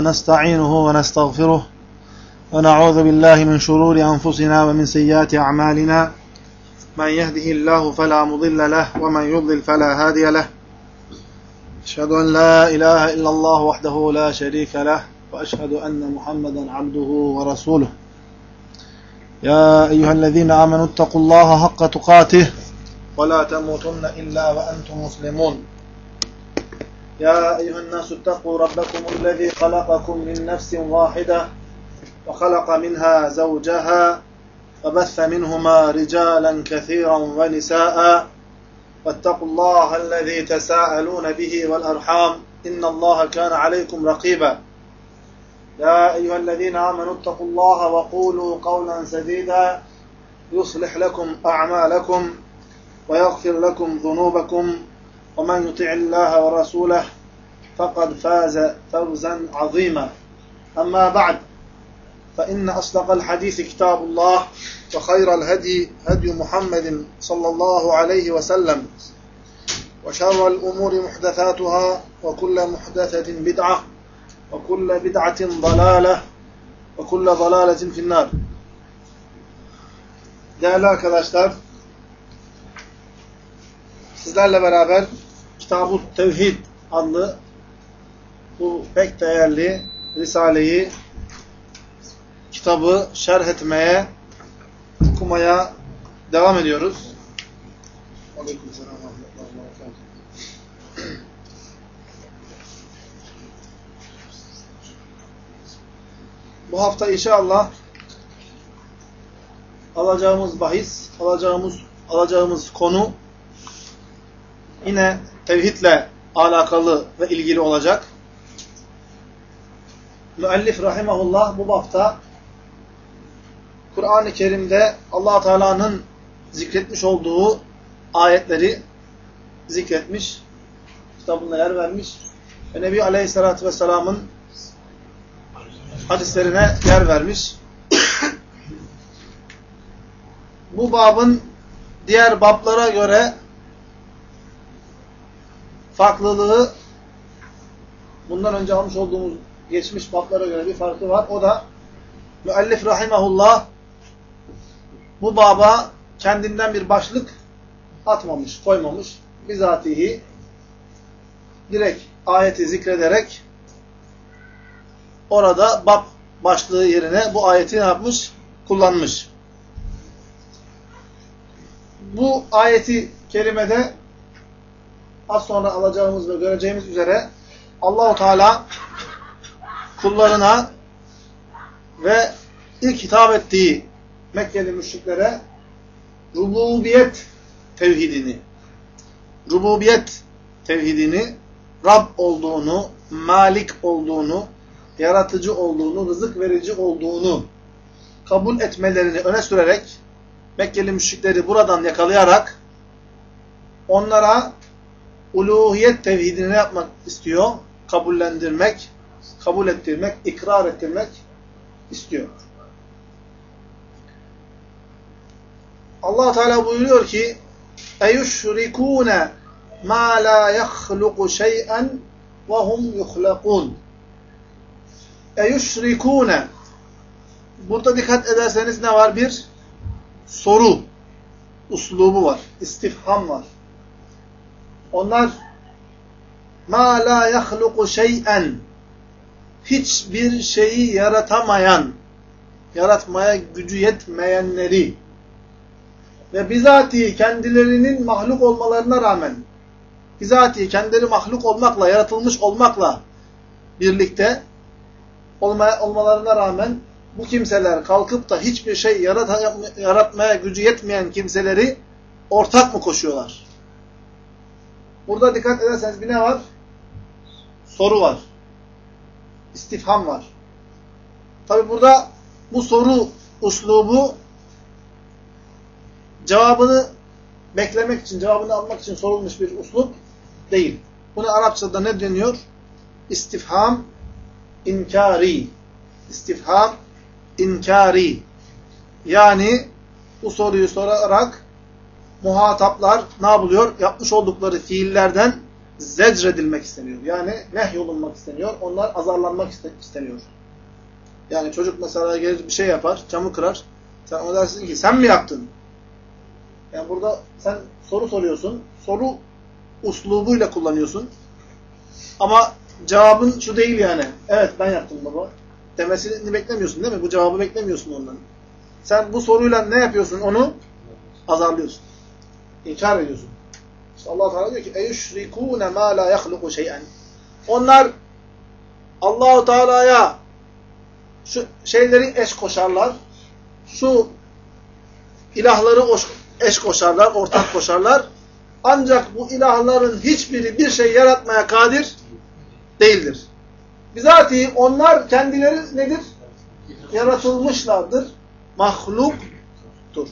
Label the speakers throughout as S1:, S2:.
S1: ونستعينه ونستغفره ونعوذ بالله من شرور أنفسنا ومن سيئات أعمالنا من يهده الله فلا مضل له ومن يضلل فلا هادي له أشهد أن لا إله إلا الله وحده لا شريك له وأشهد أن محمدا عبده ورسوله يا أيها الذين آمنوا اتقوا الله حق تقاته ولا تموتن إلا وأنتم مسلمون يا أيها الناس اتقوا ربكم الذي خلقكم من نفس واحدة وخلق منها زوجها وبث منهما رجالا كثيرا ونساء واتقوا الله الذي تساءلون به والأرحام إن الله كان عليكم رقيبا يا أيها الذين آمنوا اتقوا الله وقولوا قولا سديدا يصلح لكم أعمالكم ويغفر لكم ذنوبكم ومن يطع الله ورسوله فقد فاز فوزا عظيما أما بعد فإن أصدق الحديث كتاب الله وخير الهدي هدي محمد صلى الله عليه وسلم وشر الأمور محدثاتها وكل محدثة بدعة وكل بدعة ضلالة وكل ضلالة في النار. Değerli arkadaşlar, sizlerle beraber Kitab-ı Tevhid adlı bu pek değerli Risale'yi, kitabı şerh etmeye, okumaya devam ediyoruz. Aleykümselam. Bu hafta inşallah alacağımız bahis, alacağımız konu yine tevhidle alakalı ve ilgili olacak. Müellif rahimahullah bu hafta Kur'an-ı Kerim'de Allah Teala'nın zikretmiş olduğu ayetleri zikretmiş, kitabında yer vermiş ve Nebi Aleyhisselatü Vesselam'ın hadislerine yer vermiş. Bu babın diğer bablara göre farklılığı, bundan önce almış olduğumuz geçmiş bablara göre bir farkı var. O da müellif rahimahullah bu baba kendinden bir başlık atmamış, koymamış. Bizatihi direkt ayeti zikrederek orada bab başlığı yerine bu ayeti ne yapmış? Kullanmış. Bu ayeti kerimede az sonra alacağımız ve göreceğimiz üzere Allah-u Teala kullarına ve ilk hitap ettiği Mekkeli müşriklere rububiyet tevhidini, Rab olduğunu, Malik olduğunu, yaratıcı olduğunu, rızık verici olduğunu kabul etmelerini öne sürerek Mekkeli müşrikleri buradan yakalayarak onlara uluhiyet tevhidini yapmak istiyor? Kabullendirmek, kabul ettirmek, ikrar ettirmek istiyor. Allah Teala buyuruyor ki: "Eyüşrikûne mâ lâ yahluqu şey'en ve hum yuhlakûn." Eyüşrikûne. Burada dikkat ederseniz ne var? Bir soru uslubu var. İstifham var. Onlar mâ lâ yahluqu şey'en, hiçbir şeyi yaratamayan, yaratmaya gücü yetmeyenleri ve bizatihi kendilerinin mahluk olmalarına rağmen, bizatihi kendileri mahluk olmakla, yaratılmış olmakla birlikte olmalarına rağmen bu kimseler kalkıp da hiçbir şey yaratmaya gücü yetmeyen kimseleri ortak mı koşuyorlar? Burada dikkat ederseniz bir ne var? Soru var. İstifham var. Tabi burada bu soru uslubu cevabını beklemek için, cevabını almak için sorulmuş bir uslup değil. Buna Arapçada ne deniyor? İstifham inkari. İstifham inkari. Yani bu soruyu sorarak muhataplar ne yapılıyor? Yapmış oldukları fiillerden zecredilmek isteniyor. Yani nehyolunmak isteniyor. Onlar azarlanmak isteniyor. Yani çocuk mesela gelir bir şey yapar, camı kırar. Sen ona dersin ki sen mi yaptın? Yani burada sen soru soruyorsun. Soru uslubuyla kullanıyorsun. Ama cevabın şu değil yani. Evet ben yaptım baba. Demesini beklemiyorsun değil mi? Bu cevabı beklemiyorsun ondan. Sen bu soruyla ne yapıyorsun? Onu azarlıyorsun. İnkar ediyorsun. İşte Allah Teala diyor ki eyyüşrikûne mâ lâ yahluku şey'en. Onlar Allah-u Teala'ya şu şeyleri eş koşarlar. Şu ilahları eş koşarlar, ortak koşarlar. Ancak bu ilahların hiçbiri bir şey yaratmaya kadir değildir. Bizatihi onlar kendileri nedir? Yaratılmışlardır. Mahluktur.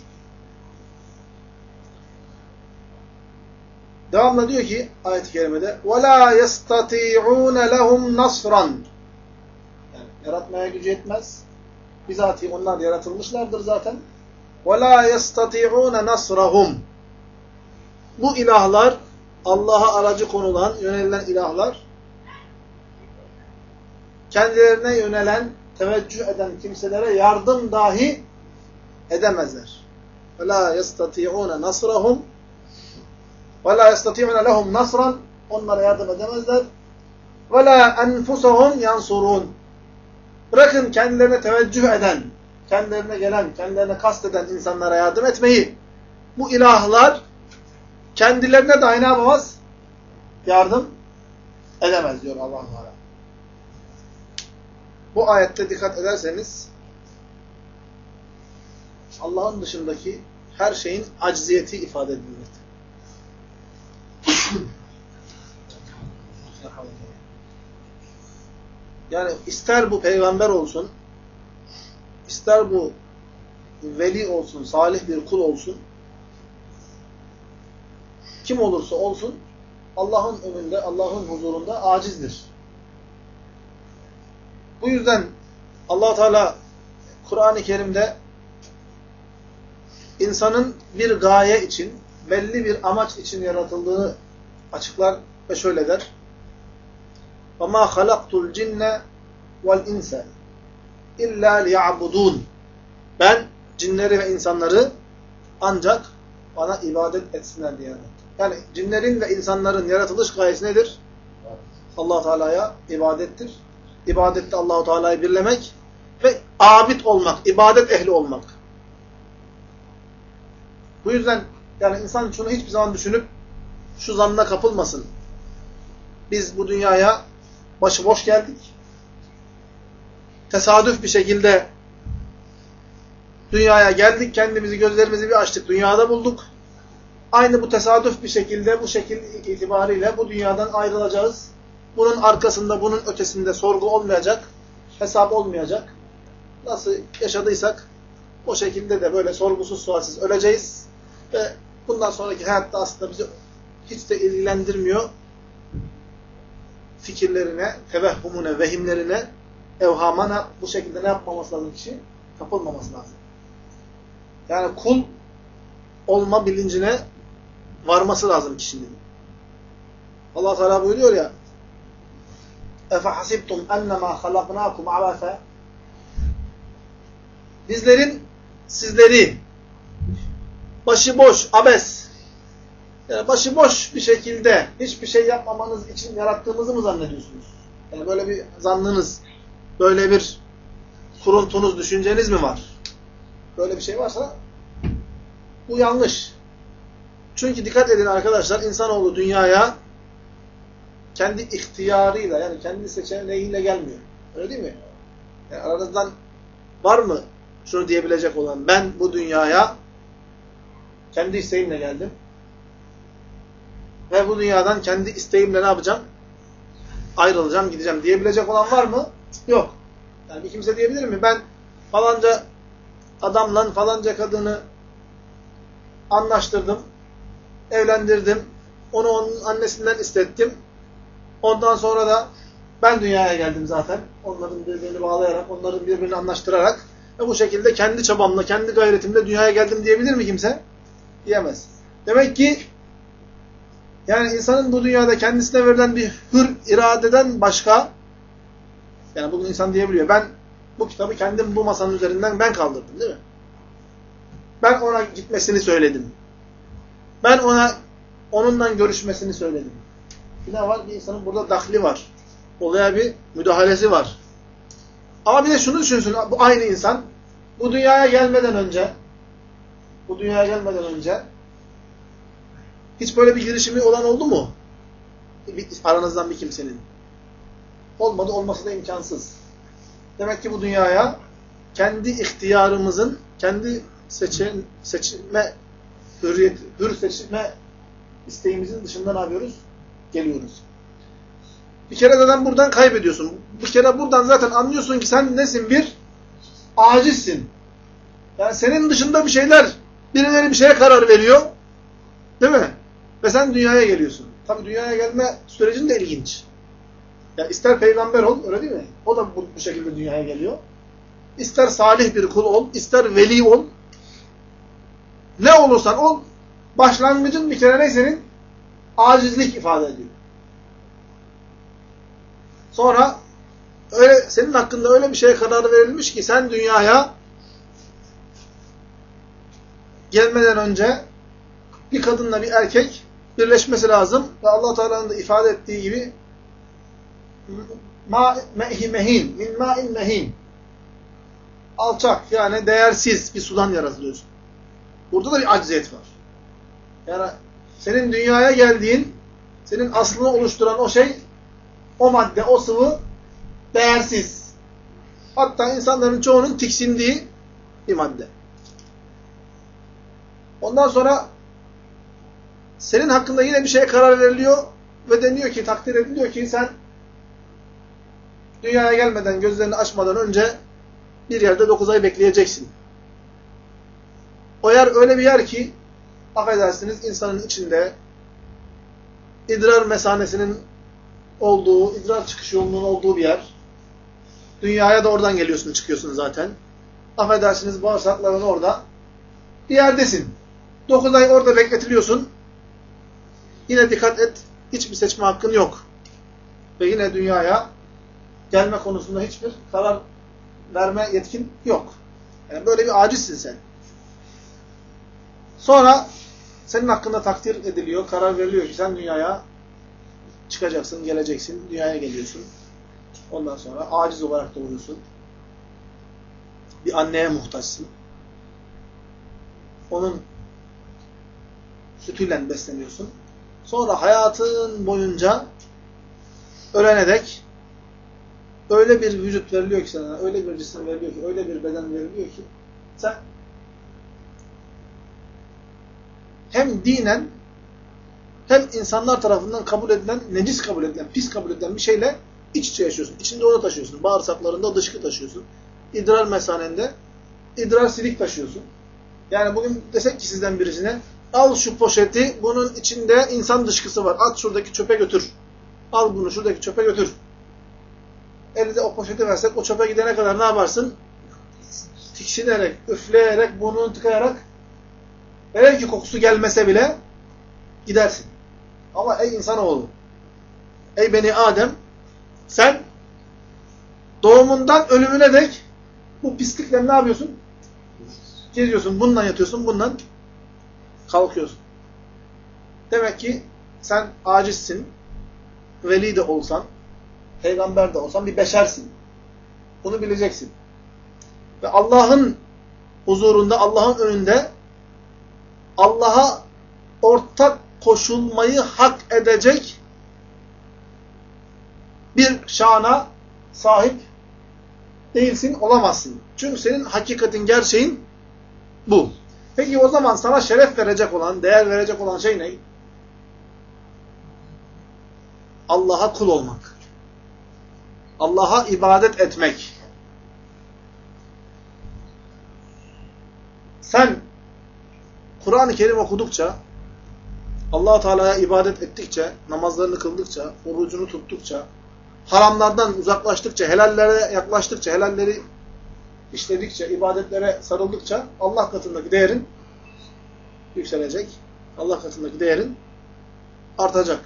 S1: Devamla diyor ki ayet-i kerimede وَلَا يَسْتَطِيعُونَ لَهُمْ نَصْرًا. Yani yaratmaya gücü yetmez. Bizatihi onlar yaratılmışlardır zaten. وَلَا يَسْتَطِيعُونَ نَصْرَهُمْ. Bu ilahlar, Allah'a aracı konulan, yönelilen ilahlar, kendilerine yönelen, teveccüh eden kimselere yardım dahi edemezler. وَلَا يَسْتَطِيعُونَ نَصْرَهُمْ وَلَا يَسْتَطِيعُونَ لَهُمْ نَصْرًا. Onlara yardım edemezler. وَلَا أَنْفُسَهُمْ يَنْصُرُونَ. Bırakın kendilerine teveccüh eden, kendilerine gelen, kendilerine kasteden insanlara yardım etmeyi. Bu ilahlar kendilerine dahi ne yapamaz? Yardım edemez diyor Allah-u Teala. Bu ayette dikkat ederseniz Allah'ın dışındaki her şeyin acziyeti ifade edilmektedir. Yani ister bu peygamber olsun, ister bu veli olsun, salih bir kul olsun, kim olursa olsun Allah'ın önünde, Allah'ın huzurunda acizdir. Bu yüzden Allah Teala Kur'an-ı Kerim'de insanın bir gaye için, belli bir amaç için yaratıldığını açıklar ve şöyle der. وَمَا خَلَقْتُ الْجِنَّ وَالْاِنْسَ اِلَّا لِيَعْبُدُونَ. Ben cinleri ve insanları ancak bana ibadet etsinler diye. Yani cinlerin ve insanların yaratılış gayesi nedir? Allah Teala'ya ibadettir. İbadette Allah Teala'yı birlemek ve abid olmak, ibadet ehli olmak. Bu yüzden yani insan şunu hiçbir zaman düşünüp şu zannına kapılmasın. Biz bu dünyaya başıboş geldik. Tesadüf bir şekilde dünyaya geldik, kendimizi, gözlerimizi bir açtık, dünyada bulduk. Aynı bu tesadüf bir şekilde, bu şekil itibariyle bu dünyadan ayrılacağız. Bunun arkasında, bunun ötesinde sorgu olmayacak, hesap olmayacak. Nasıl yaşadıysak o şekilde de böyle sorgusuz sualsiz öleceğiz. Ve bundan sonraki hayatta aslında bizi hiç de ilgilendirmiyor. Fikirlerine, tevehhumune, vehimlerine, evhamana bu şekilde ne yapmaması lazım kişi? Kapılmaması lazım. Yani kul olma bilincine varması lazım kişinin. Allah Teala buyuruyor ya اَفَحَسِبْتُمْ اَنَّمَا خَلَقْنَاكُمْ عَبَثًا. Bizlerin sizleri başıboş, abes, yani başıboş bir şekilde hiçbir şey yapmamanız için yarattığımızı mı zannediyorsunuz? Yani böyle bir zannınız, böyle bir kuruntunuz, düşünceniz mi var? Böyle bir şey varsa bu yanlış. Çünkü dikkat edin arkadaşlar, insanoğlu dünyaya kendi ihtiyarıyla, yani kendi seçeneğiyle gelmiyor. Öyle değil mi? Yani aranızdan var mı şunu diyebilecek olan, ben bu dünyaya kendi isteğimle geldim ve bu dünyadan kendi isteğimle ne yapacağım? Ayrılacağım, gideceğim diyebilecek olan var mı? Yok. Yani bir kimse diyebilir mi? Ben falanca adamla falanca kadını anlaştırdım, evlendirdim, onu onun annesinden istettim. Ondan sonra da ben dünyaya geldim zaten. Onların birbirini bağlayarak, onların birbirini anlaştırarak ve bu şekilde kendi çabamla, kendi gayretimle dünyaya geldim diyebilir mi kimse? Diyemez. Demek ki Yani insanın bu dünyada kendisine verilen bir hür iradeden başka, yani bugün insan diyebiliyor, ben bu kitabı kendim bu masanın üzerinden ben kaldırdım, değil mi? Ben ona gitmesini söyledim. Ben onunla görüşmesini söyledim. Ne var? Bir insanın burada dahli var. Olaya bir müdahalesi var. Ama bir de şunu düşünsün, bu aynı insan bu dünyaya gelmeden önce hiç böyle bir girişimi olan oldu mu? Aranızdan bir kimsenin. Olmadı, olması da imkansız. Demek ki bu dünyaya kendi ihtiyarımızın, kendi seçme hür seçme isteğimizin dışında ne yapıyoruz? Geliyoruz. Bir kere zaten buradan kaybediyorsun. Bir kere buradan zaten anlıyorsun ki sen nesin? Bir acizsin. Yani senin dışında bir şeyler, birileri bir şeye karar veriyor. Değil mi? Ve sen dünyaya geliyorsun. Tabii dünyaya gelme sürecin de ilginç. Yani ister peygamber ol, öyle değil mi? O da bu şekilde dünyaya geliyor. İster salih bir kul ol, ister veli ol. Ne olursan ol, başlangıcın bir kere ne senin? Acizlik ifade ediyor. Sonra senin hakkında öyle bir şeye karar verilmiş ki sen dünyaya gelmeden önce bir kadınla bir erkek birleşmesi lazım ve Allah Teala'nın da ifade ettiği gibi mehin, min ma'in mehin, alçak, yani değersiz bir sudan yaratılıyorsun. Burada da bir acziyet var. Yani senin dünyaya geldiğin, senin aslını oluşturan o şey, o madde, o sıvı değersiz. Hatta insanların çoğunun tiksindiği bir madde. Ondan sonra senin hakkında yine bir şeye karar veriliyor ve deniyor ki, takdir ediliyor ki sen dünyaya gelmeden, gözlerini açmadan önce bir yerde 9 ay bekleyeceksin. O yer öyle bir yer ki, affedersiniz, insanın içinde idrar mesanesinin olduğu, idrar çıkış yolunun olduğu bir yer. Dünyaya da oradan geliyorsun, çıkıyorsun zaten. Affedersiniz, bağırsakların orada bir yerdesin. 9 ay orada bekletiliyorsun. Yine dikkat et, hiçbir seçme hakkın yok. Ve yine dünyaya gelme konusunda hiçbir karar verme yetkin yok. Yani böyle bir acizsin sen. Sonra senin hakkında takdir ediliyor, karar veriliyor ki sen dünyaya çıkacaksın, geleceksin, dünyaya geliyorsun. Ondan sonra aciz olarak doğuyorsun. Bir anneye muhtaçsın. Onun sütüyle besleniyorsun. Sonra hayatın boyunca ölene dek öyle bir vücut veriliyor ki sana, öyle bir cisim veriliyor ki, öyle bir beden veriliyor ki sen hem dinen hem insanlar tarafından kabul edilen, necis kabul edilen, pis kabul edilen bir şeyle iç içe yaşıyorsun. İçinde onu taşıyorsun. Bağırsaklarında dışkı taşıyorsun. İdrar mesanende idrar silik taşıyorsun. Yani bugün desek ki sizden birisine, al şu poşeti, bunun içinde insan dışkısı var. At şuradaki çöpe götür. Al bunu şuradaki çöpe götür. Elinde o poşeti versek, o çöpe gidene kadar ne yaparsın? Tiksinerek, üfleyerek, burnunu tıkayarak, eğer ki kokusu gelmese bile gidersin. Ama ey insanoğlu, ey beni Adem, sen doğumundan ölümüne dek bu pislikle ne yapıyorsun? Geziyorsun, bununla yatıyorsun, bununla kalkıyorsun. Demek ki sen acizsin, veli de olsan, peygamber de olsan bir beşersin. Bunu bileceksin. Ve Allah'ın huzurunda, Allah'ın önünde Allah'a ortak koşulmayı hak edecek bir şana sahip değilsin, olamazsın. Çünkü senin hakikatin, gerçeğin bu. Peki o zaman sana şeref verecek olan, değer verecek olan şey ne? Allah'a kul olmak. Allah'a ibadet etmek. Sen Kur'an-ı Kerim okudukça, Allah-u Teala'ya ibadet ettikçe, namazlarını kıldıkça, orucunu tuttukça, haramlardan uzaklaştıkça, helallere yaklaştıkça, helalleri işledikçe, ibadetlere sarıldıkça Allah katındaki değerin yükselecek. Allah katındaki değerin artacak.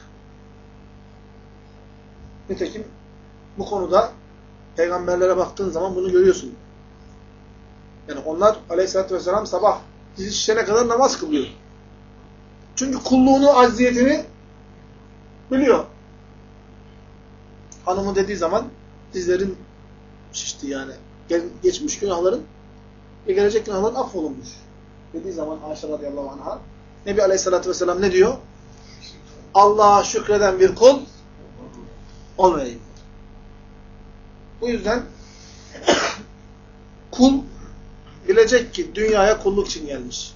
S1: Nitekim bu konuda peygamberlere baktığın zaman bunu görüyorsun. Yani onlar aleyhissalatü vesselam sabah dizi şişene kadar namaz kılıyor. Çünkü kulluğunu, acziyetini biliyor. Hanımı dediği zaman dizlerin şişti yani. Geçmiş günahların ve gelecek günahların affolunmuş. Dediği zaman Ayşe radıyallahu anh'a Nebi aleyhissalatü vesselam ne diyor? Allah'a şükreden bir kul olmayayım. Bu yüzden kul bilecek ki dünyaya kulluk için gelmiş.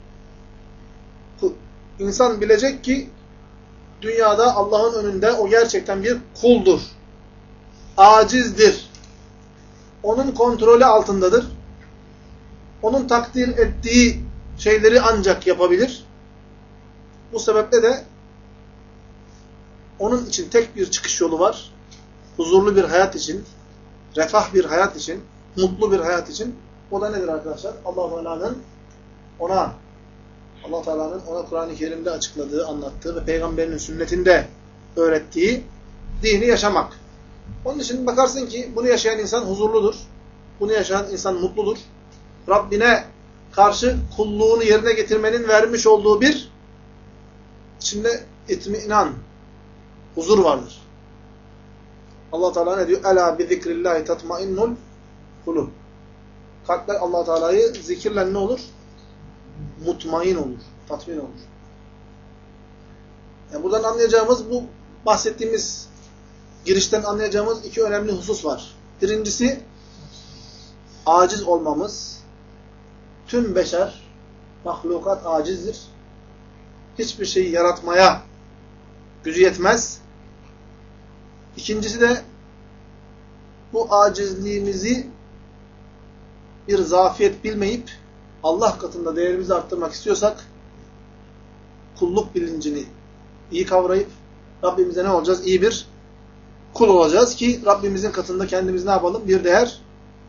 S1: İnsan bilecek ki dünyada Allah'ın önünde o gerçekten bir kuldur. Acizdir. Onun kontrolü altındadır. Onun takdir ettiği şeyleri ancak yapabilir. Bu sebeple de onun için tek bir çıkış yolu var. Huzurlu bir hayat için, refah bir hayat için, mutlu bir hayat için. O da nedir arkadaşlar? Allah Teala'nın ona Kur'an-ı Kerim'de açıkladığı, anlattığı ve peygamberinin sünnetinde öğrettiği dini yaşamak. Onun için bakarsın ki bunu yaşayan insan huzurludur. Bunu yaşayan insan mutludur. Rabbine karşı kulluğunu yerine getirmenin vermiş olduğu bir içinde itminan, huzur vardır. Allah Teala ne diyor? Ela bi zikrillahi tatmainnul kulub. Kalpler Allah Teala'yı zikirle ne olur? Mutmain olur, tatmin olur. Yani buradan anlayacağımız, bu bahsettiğimiz girişten anlayacağımız iki önemli husus var. Birincisi, aciz olmamız. Tüm beşer, mahlukat acizdir. Hiçbir şeyi yaratmaya gücü yetmez. İkincisi de bu acizliğimizi bir zafiyet bilmeyip Allah katında değerimizi arttırmak istiyorsak kulluk bilincini iyi kavrayıp Rabbimize ne olacağız? İyi bir kul olacağız ki Rabbimizin katında kendimiz ne yapalım? Bir değer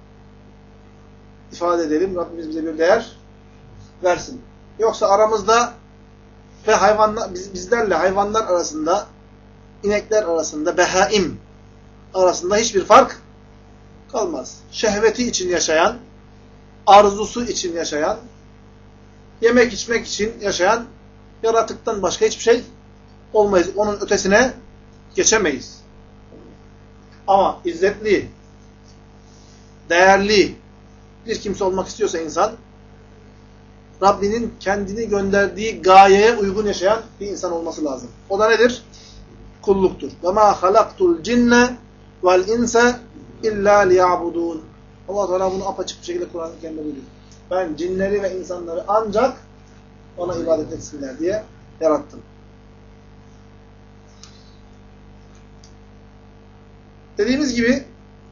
S1: ifade edelim. Rabbimiz bize bir değer versin. Yoksa aramızda ve hayvanlar, bizlerle hayvanlar arasında, inekler arasında, behaim arasında hiçbir fark kalmaz. Şehveti için yaşayan, arzusu için yaşayan, yemek içmek için yaşayan yaratıktan başka hiçbir şey olmayız. Onun ötesine geçemeyiz. Ama izzetli, değerli bir kimse olmak istiyorsa insan, Rabbinin kendini gönderdiği gayeye uygun yaşayan bir insan olması lazım. O da nedir? Kulluktur. وَمَا خَلَقْتُ الْجِنَّ وَالْاِنْسَ اِلَّا لِيَعْبُدُونَ Allah Teala bunu apaçık bir şekilde Kur'an-ı Kerim'de buyuruyor. Ben cinleri ve insanları ancak ona ibadet etsinler diye yarattım. Dediğimiz gibi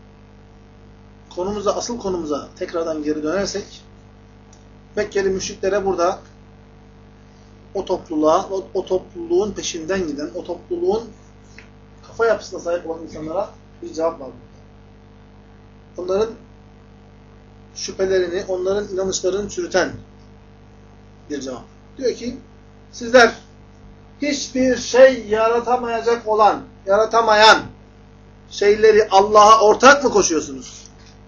S1: asıl konumuza tekrardan geri dönersek, Mekkeli müşriklere burada o topluluğa, o topluluğun peşinden giden, o topluluğun kafa yapısına sahip olan insanlara bir cevap var. Onların şüphelerini, onların inanışlarını çürüten bir cevap. Diyor ki, sizler hiçbir şey yaratamayan şeyleri Allah'a ortak mı koşuyorsunuz?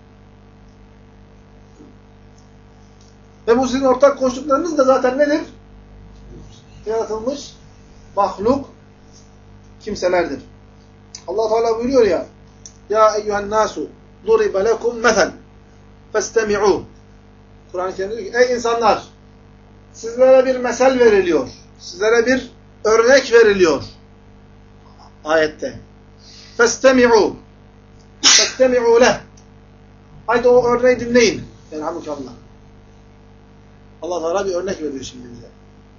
S1: Ve bu sizin ortak koştuklarınız da zaten nedir? Yaratılmış mahluk kimselerdir. Allah Teala buyuruyor ya: "Ya eyyuhen nasu duribe lekum mesel festemi'u." Kur'an-ı Kerim diyor ki: "Ey insanlar, sizlere bir mesel veriliyor. Sizlere bir örnek veriliyor." Ayette. Festemi'u. Festemi'u leh. Haydi o örneği dinleyin. Elhamdülillah. Allah Teala bir örnek veriyor şimdi bize.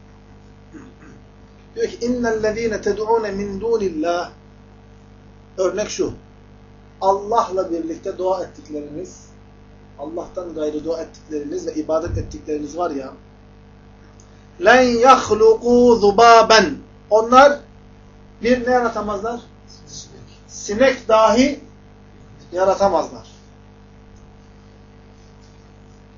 S1: Diyor ki: "İnnellezîne ted'ûne min dûnillâh." Örnek şu: Allah'la birlikte dua ettikleriniz, Allah'tan gayrı dua ettikleriniz ve ibadet ettikleriniz var ya, لَنْ يَخْلُقُوا ذُبَابًا. Onlar bir ne yaratamazlar? Sinek dahi yaratamazlar.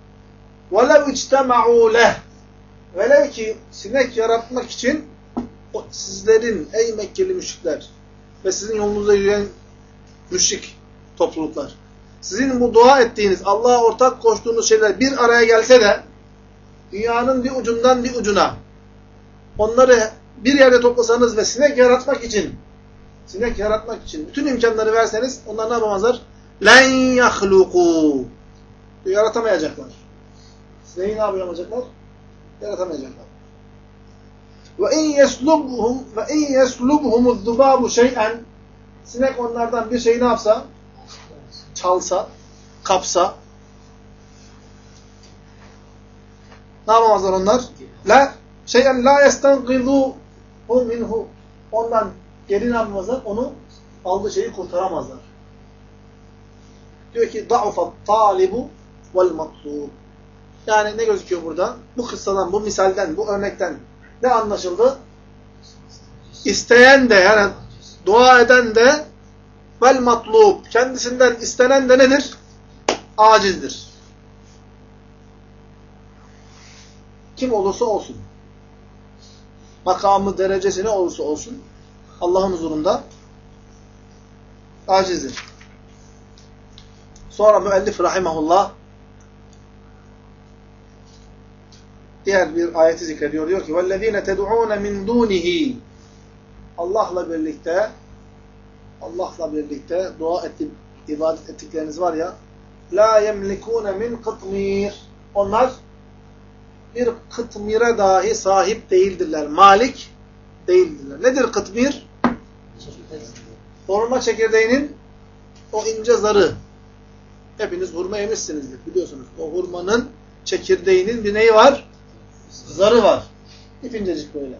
S1: وَلَوْ اِجْتَمَعُوا لَهُ. Velev ki sinek yaratmak için sizlerin ey Mekkeli müşrikler ve sizin yolunuzda yürüyen müşrik topluluklar, sizin bu dua ettiğiniz, Allah'a ortak koştuğunuz şeyler bir araya gelse de dünyanın bir ucundan bir ucuna onları bir yerde toplasanız ve sinek yaratmak için bütün imkanları verseniz onlar ne yapamazlar? لَنْ يَخْلُقُوا yaratamayacaklar. Sineği ne yapamayacaklar? Yaratamayacaklar. وَاِنْ يَسْلُبْهُمُ الذُّبَابُ شَيْئًا sinek onlardan bir şeyi ne yapsa? Çalsa, kapsa ne yapamazlar onlar? La şey'en la yestenqidû minhu ondan geri ne yapamazlar? Onu aldığı şeyi kurtaramazlar. Diyor ki da'ufat talibu vel matlub. Yani ne gözüküyor burada? Bu kıssadan, bu misalden, bu örnekten ne anlaşıldı? İsteyen de yani dua eden de vel matlub kendisinden istenen de nedir? Acizdir. Kim olursa olsun. Makamı, derecesi ne olursa olsun Allah'ın huzurunda acizdir. Sonra müellif rahimahullah diğer bir ayeti zikrediyor. Diyor ki وَالَّذ۪ينَ تَدْعُونَ مِنْ دُونِهِ Allah'la birlikte dua ibadet ettikleriniz var ya لَا يَمْلِكُونَ مِنْ قِطْمِيرٍ onlar bir kıtmire dahi sahip değildirler. Malik değildirler. Nedir kıtmir? Hurma çekirdeğinin o ince zarı. Hepiniz hurma yemişsinizdir biliyorsunuz. O hurmanın çekirdeğinin bir neyi var? Zarı var. İpincecik böyle.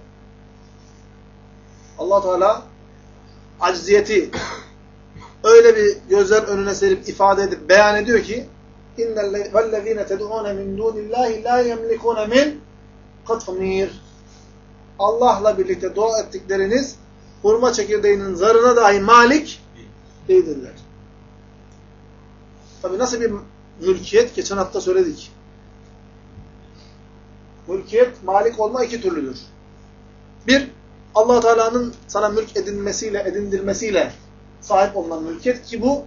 S1: Allah Teala acziyeti öyle bir gözler önüne serip ifade edip beyan ediyor ki وَالَّذ۪ينَ تَدْعُونَ مِنْ دُونِ اللّٰهِ لَا يَمْلِكُونَ مِنْ قَطْمِيرٍ Allah'la birlikte dua ettikleriniz hurma çekirdeğinin zarına dahi malik değildirler. Tabi nasıl bir mülkiyet? Geçen hafta söyledik. Mülkiyet, malik olma iki türlüdür. Bir, Allah Teala'nın sana mülk edindirmesiyle sahip olunan mülkiyet ki bu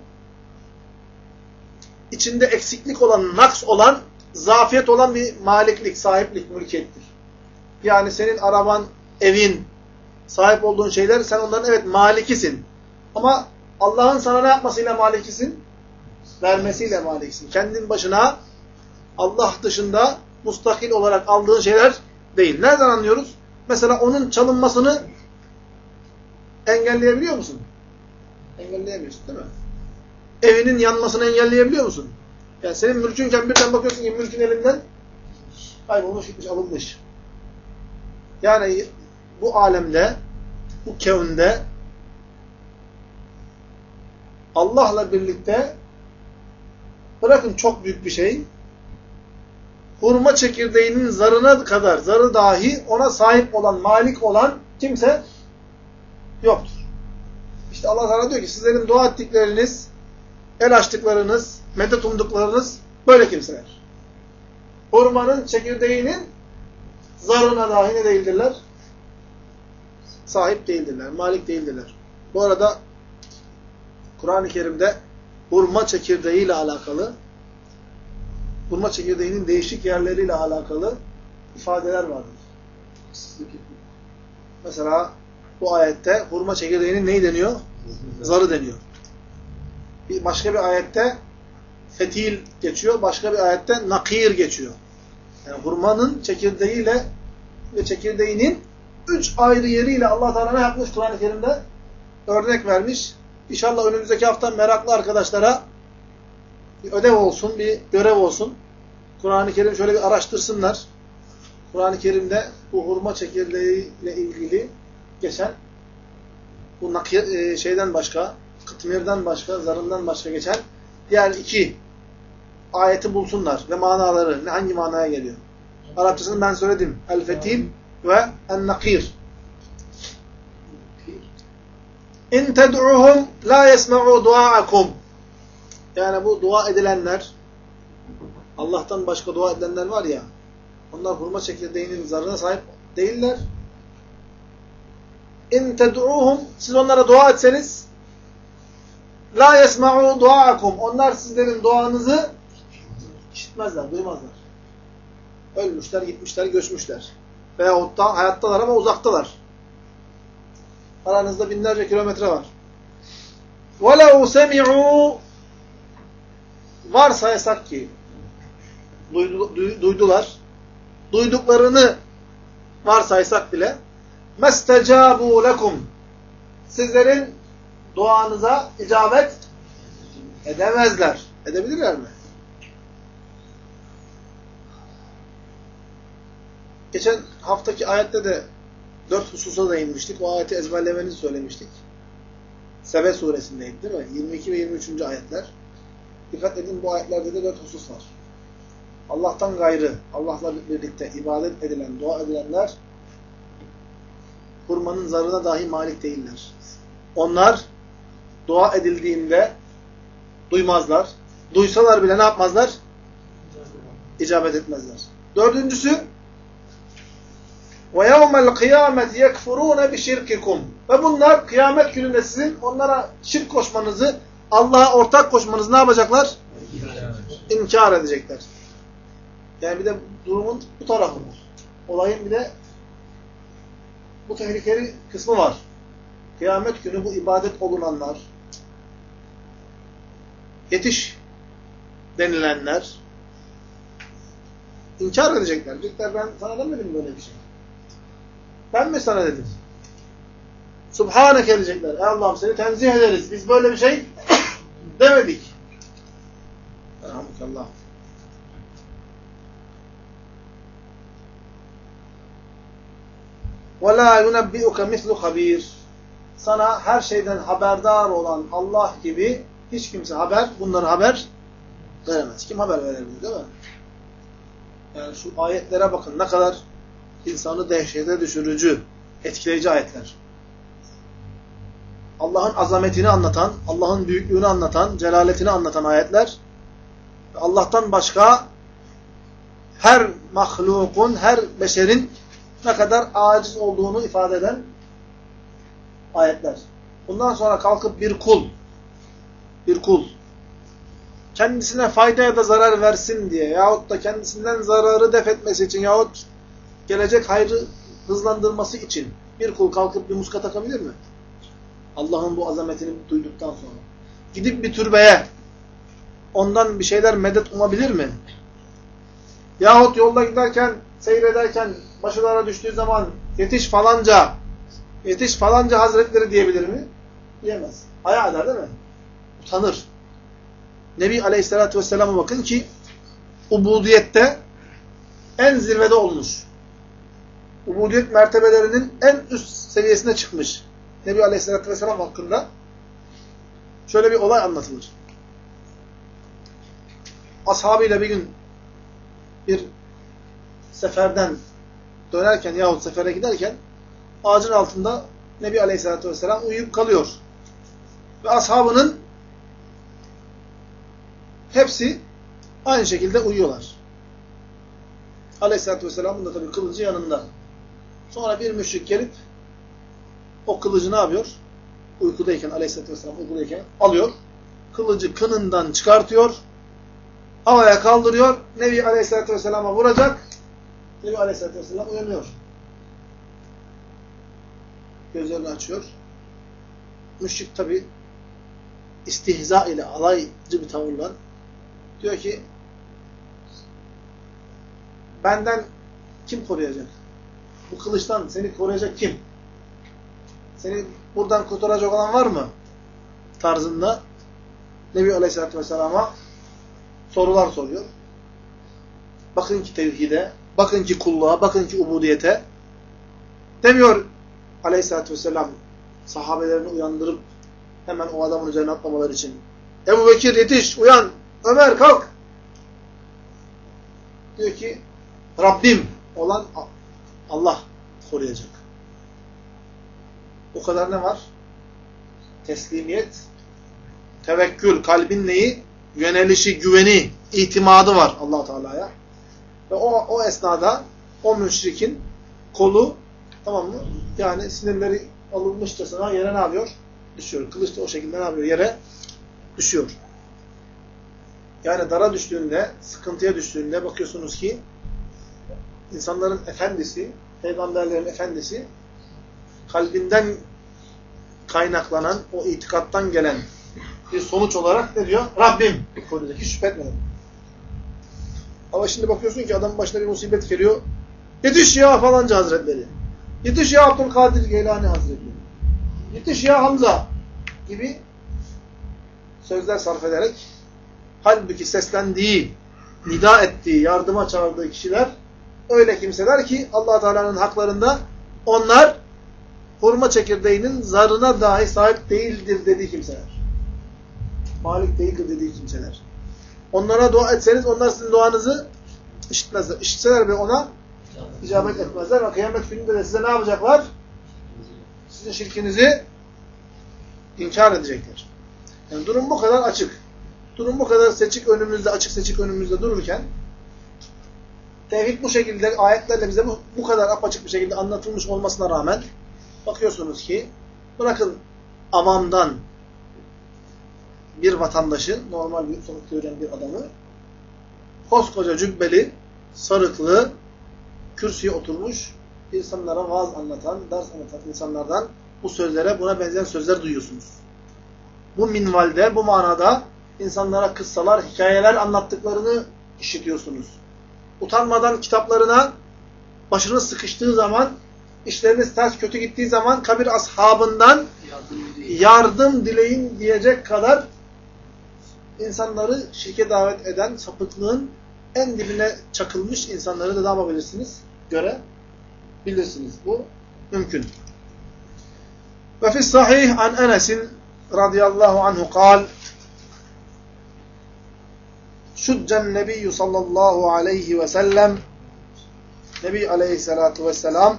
S1: içinde eksiklik olan, naks olan, zafiyet olan bir maliklik, sahiplik, mülkiyettir. Yani senin araban, evin, sahip olduğun şeyler, sen onların evet malikisin. Ama Allah'ın sana ne yapmasıyla malikisin? Vermesiyle malikisin. Kendin başına Allah dışında mustakil olarak aldığın şeyler değil. Nereden anlıyoruz? Mesela onun çalınmasını engelleyebiliyor musun? Engelleyemiyorsun değil mi? Evinin yanmasını engelleyebiliyor musun? Yani senin mülkünken birden bakıyorsun ki mülkün elinden kaybolmuş, gitmiş, alınmış. Yani bu alemde, bu kevnde Allah'la birlikte bırakın çok büyük bir şey, hurma çekirdeğinin zarına kadar, zarı dahi ona sahip olan, malik olan kimse yoktur. İşte Allah Teala diyor ki sizlerin dua ettikleriniz, el açtıklarınız, medet umduklarınız böyle kimseler. Hurmanın çekirdeğinin zarına dahi ne değildirler? Sahip değildirler, malik değildirler. Bu arada Kur'an-ı Kerim'de hurma çekirdeğiyle alakalı, hurma çekirdeğinin değişik yerleriyle alakalı ifadeler vardır. Mesela bu ayette hurma çekirdeğinin neyi deniyor? Zarı deniyor. Başka bir ayette fetil geçiyor, başka bir ayette nakir geçiyor. Yani hurmanın çekirdeğiyle ve çekirdeğinin 3 ayrı yeriyle Allah Teala ne yapmış Kur'an-ı Kerim'de? Örnek vermiş. İnşallah önümüzdeki hafta meraklı arkadaşlara bir ödev olsun, bir görev olsun. Kur'an-ı Kerim şöyle bir araştırsınlar. Kur'an-ı Kerim'de bu hurma çekirdeğiyle ilgili geçen bu nakir, şeyden başka, kıtmirden başka, zarından başka geçen diğer 2 ayeti bulsunlar ve manaları hangi manaya geliyor. Arapçasını ben söyledim. El-fetil ve en-nakir. İn ted'uhum la yesma'u dua'akum. Yani bu dua edilenler, Allah'tan başka dua edilenler var ya, onlar hurma çekirdeğinin zarına sahip değiller. İn ted'uhum, siz onlara dua etseniz, la yesma'u duaakum, onlar sizlerin duanızı işitmezler, duymazlar. Ölmüşler, gitmişler, göçmüşler. Veyahut da hayattalar ama uzaktalar. Aranızda binlerce kilometre var. وَلَوْ سَمِعُوا, varsaysak ki duydular, duyduklarını varsaysak bile مَسْتَجَابُوا لَكُمْ, sizlerin duanıza icabet edemezler. Edebilirler mi? Geçen haftaki ayette de 4 hususa değinmiştik. O ayeti ezberlemenizi söylemiştik. Sebe suresindeydi değil mi? 22 ve 23. ayetler. Dikkat edin, bu ayetlerde de 4 husus var. Allah'tan gayrı, Allah'la birlikte ibadet edilen, dua edilenler hurmanın zarına dahi malik değiller. Onlar dua edildiğinde duymazlar. Duysalar bile ne yapmazlar? İcabet etmezler. Dördüncüsü وَيَوْمَ الْقِيَامَةِ يَكْفُرُونَ بِشِرْكِكُمْ, ve bunlar kıyamet gününde sizin onlara şirk koşmanızı, Allah'a ortak koşmanızı ne yapacaklar? İnkar edecekler. Yani bir de durumun bu tarafı var. Olayın bir de bu tehlikeli kısmı var. Kıyamet günü bu ibadet olunanlar, yetiş denilenler inkar edecekler. Diyecekler, ben sana demedim böyle bir şey. Ben mi sana dedim? Subhaneke diyecekler. Ey Allah'ım, seni tenzih ederiz. Biz böyle bir şey demedik. Elhamdülillah. وَلَا يُنَبِّئُكَ مِثْلُ خَب۪يرٍ, sana her şeyden haberdar olan Allah gibi hiç kimse bunları haber veremez. Kim haber verebilir, değil mi? Yani şu ayetlere bakın, ne kadar insanı dehşete düşürücü, etkileyici ayetler. Allah'ın azametini anlatan, Allah'ın büyüklüğünü anlatan, celaletini anlatan ayetler. Allah'tan başka her mahlukun, her beşerin ne kadar aciz olduğunu ifade eden ayetler. Bundan sonra kalkıp bir kul, kendisine fayda ya da zarar versin diye yahut da kendisinden zararı def etmesi için yahut gelecek hayrı hızlandırması için bir kul kalkıp bir muska takabilir mi? Allah'ın bu azametini duyduktan sonra. Gidip bir türbeye ondan bir şeyler medet umabilir mi? Yahut yolda giderken, seyrederken başılara düştüğü zaman yetiş falanca hazretleri diyebilir mi? Diyemez. Haya eder, değil mi? Utanır. Nebi Aleyhisselatü Vesselam'a bakın ki ubudiyette en zirvede olmuş. Ubudiyet mertebelerinin en üst seviyesine çıkmış. Nebi Aleyhisselatü Vesselam hakkında şöyle bir olay anlatılır. Ashabıyla bir gün bir seferden dönerken yahut sefere giderken ağacın altında Nebi Aleyhisselatü Vesselam uyuyup kalıyor. Ve ashabının hepsi aynı şekilde uyuyorlar. Aleyhisselatü Vesselam'ın da tabii kılıcı yanında. Sonra bir müşrik gelip o kılıcı ne yapıyor? Uykudayken, Aleyhisselatü Vesselam uykudayken alıyor. Kılıcı kınından çıkartıyor. Havaya kaldırıyor. Nebi Aleyhisselatü Vesselam'a vuracak. Nebi Aleyhisselatü Vesselam uyanıyor. Gözlerini açıyor. Müşrik tabi istihza ile, alaycı bir tavırla diyor ki, benden kim koruyacak? Bu kılıçtan seni koruyacak kim? Seni buradan kurtaracak olan var mı? Tarzında Nebi Aleyhisselatü Vesselam'a sorular soruyor. Bakın ki tevhide, bakın ki kulluğa, bakın ki ubudiyete. Demiyor Aleyhisselatü Vesselam sahabelerini uyandırıp hemen o adamın üzerine atlamaları için. Ebu Bekir yetiş, uyan, Ömer kalk. Diyor ki Rabbim olan Allah koruyacak. O kadar ne var? Teslimiyet, tevekkül, kalbin neyi? Yönelişi, güveni, itimadı var Allah Teala'ya. Ve o esnada o müşrikin kolu, tamam mı? Yani sinirleri alınmışçasına yere ne yapıyor? Düşüyor. Kılıç da o şekilde ne yapıyor? Yere düşüyor. Yani dara düştüğünde, sıkıntıya düştüğünde bakıyorsunuz ki insanların efendisi, peygamberlerin efendisi kalbinden kaynaklanan, o itikattan gelen bir sonuç olarak ne diyor? Rabbim koyacak. Hiç şüphe etmedim. Ama şimdi bakıyorsun ki adamın başına bir musibet geliyor. Yetiş ya falanca hazretleri. Yetiş ya Abdülkadir Geylani hazretleri. Yetiş ya Hamza gibi sözler sarf ederek halbuki seslendiği, nida ettiği, yardıma çağırdığı kişiler öyle kimseler ki Allah Teala'nın haklarında onlar hurma çekirdeğinin zarına dahi sahip değildir dediği kimseler. Malik değildir dediği kimseler. Onlara dua etseniz onlar sizin duanızı işitmezler. İşitseler ve ona icabet etmezler ve kıyamet gününde de size ne yapacaklar? Sizin şirkinizi inkar edecekler. Yani durum bu kadar açık. Durum bu kadar seçik önümüzde, açık seçik önümüzde dururken tevhid bu şekilde ayetlerle bize bu kadar apaçık bir şekilde anlatılmış olmasına rağmen bakıyorsunuz ki bırakın avamdan bir vatandaşı, normal bir sokakta yürüyen bir adamı koskoca cübbeli, sarıklı, kürsüye oturmuş insanlara vaaz anlatan, ders anlatan insanlardan bu sözlere, buna benzeyen sözler duyuyorsunuz. Bu minvalde, bu manada insanlara kıssalar, hikayeler anlattıklarını işitiyorsunuz. Utanmadan kitaplarına başınız sıkıştığı zaman, işleriniz ters kötü gittiği zaman kabir ashabından yardım dileyin diyecek kadar insanları şirke davet eden sapıklığın en dibine çakılmış insanları da ne yapabilirsiniz? Görebilirsiniz. Bu mümkün. Ve fi sahih an Enes'in radıyallahu anhu kal şuccen nebiyyü sallallahu aleyhi ve sellem Nebi aleyhissalatu vesselam'ın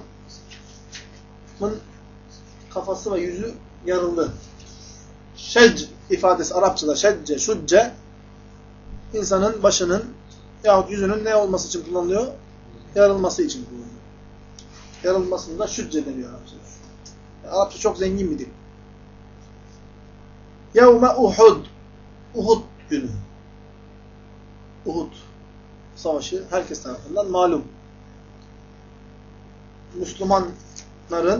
S1: kafası ve yüzü yarıldı. Şecc ifadesi Arapçada şecce, şucce insanın başının yahut yüzünün ne olması için kullanılıyor? Yarılması için kullanılıyor. Yarılmasında şucce deniyor Arapçada. Arapça çok zengin bir dil. Yevme Uhud. Uhud günü. Uhud savaşı herkes tarafından malum. Müslümanların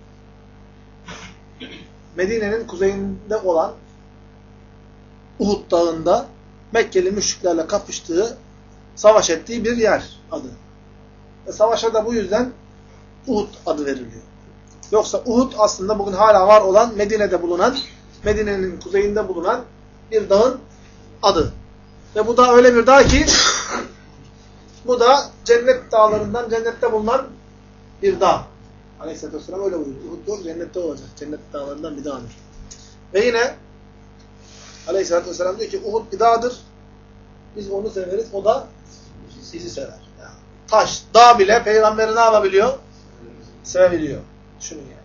S1: Medine'nin kuzeyinde olan Uhud dağında Mekkeli müşriklerle kapıştığı, savaş ettiği bir yer adı. Ve savaşa da bu yüzden Uhud adı veriliyor. Yoksa Uhud aslında bugün hala var olan Medine'de bulunan, Medine'nin kuzeyinde bulunan bir dağın adı. Ve bu da öyle bir dağ ki bu da cennet dağlarından cennette bulunan bir dağ. Aleyhisselatü Vesselam öyle buyuruyor. Uhud cennette olacak. Cennet dağlarından bir dağdır. Ve yine Aleyhisselatü Vesselam diyor ki Uhud bir dağdır. Biz onu severiz. O da bizi sever. Yani taş, dağ bile peygamberi ne yapabiliyor? Sevebiliyor. Düşünün yani.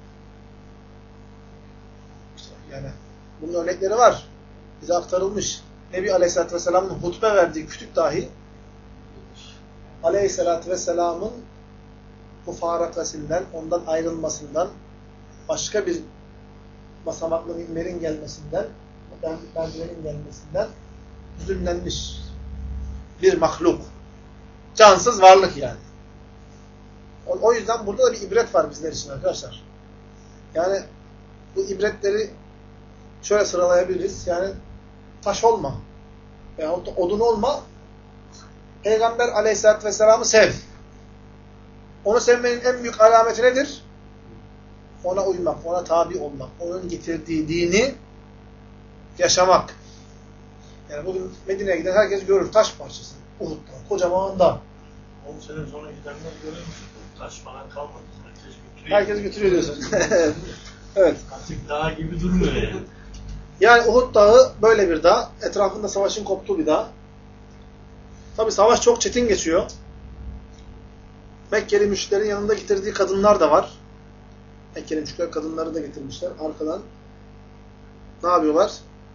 S1: Yani bunun örnekleri var. Bize aktarılmış. Nebi Aleyhisselatü Vesselam'ın hutbe verdiği kütük dahi Aleyhisselatü Vesselam'ın mufarakasından, ondan ayrılmasından, başka bir basamaklı minberin gelmesinden, merdivenin gelmesinden hüzünlenmiş bir mahluk. Cansız varlık yani. O yüzden burada da bir ibret var bizler için arkadaşlar. Yani bu ibretleri şöyle sıralayabiliriz. Yani taş olma veyahut da odun olma, Peygamber Aleyhisselatü Vesselam'ı sev. Onu sevmenin en büyük alameti nedir? Ona uymak, ona tabi olmak, onun getirdiği dini yaşamak. Yani bugün Medine'ye giden herkes görür taş parçası. Uhud'da, kocaman dağ.
S2: 10 sene sonra gidenler görüyor musun? Taş falan kalmadı.
S1: Herkes götürüyor diyorsun. Evet.
S2: Artık dağ gibi durmuyor yani.
S1: Yani Uhud dağı böyle bir dağ. Etrafında savaşın koptuğu bir dağ. Tabi savaş çok çetin geçiyor. Mekkeli müşriklerin yanında getirdiği kadınlar da var. Mekkeli müşrikler kadınları da getirmişler. Arkadan ne yapıyorlar?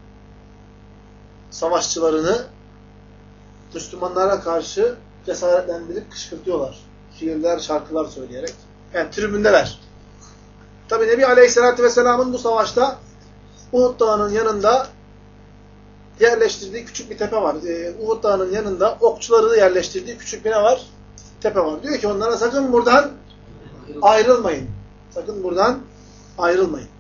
S1: Savaşçılarını Müslümanlara karşı cesaretlendirip kışkırtıyorlar. Şiirler, şarkılar söyleyerek. Yani tribündeler. Tabi Nebi Aleyhisselatü Vesselam'ın bu savaşta Uhud Dağı'nın yanında yerleştirdiği küçük bir tepe var. Uhud Dağı'nın yanında okçuları yerleştirdiği küçük bir ne var? Tepe var. Diyor ki onlara sakın buradan ayrılmayın. Sakın buradan ayrılmayın.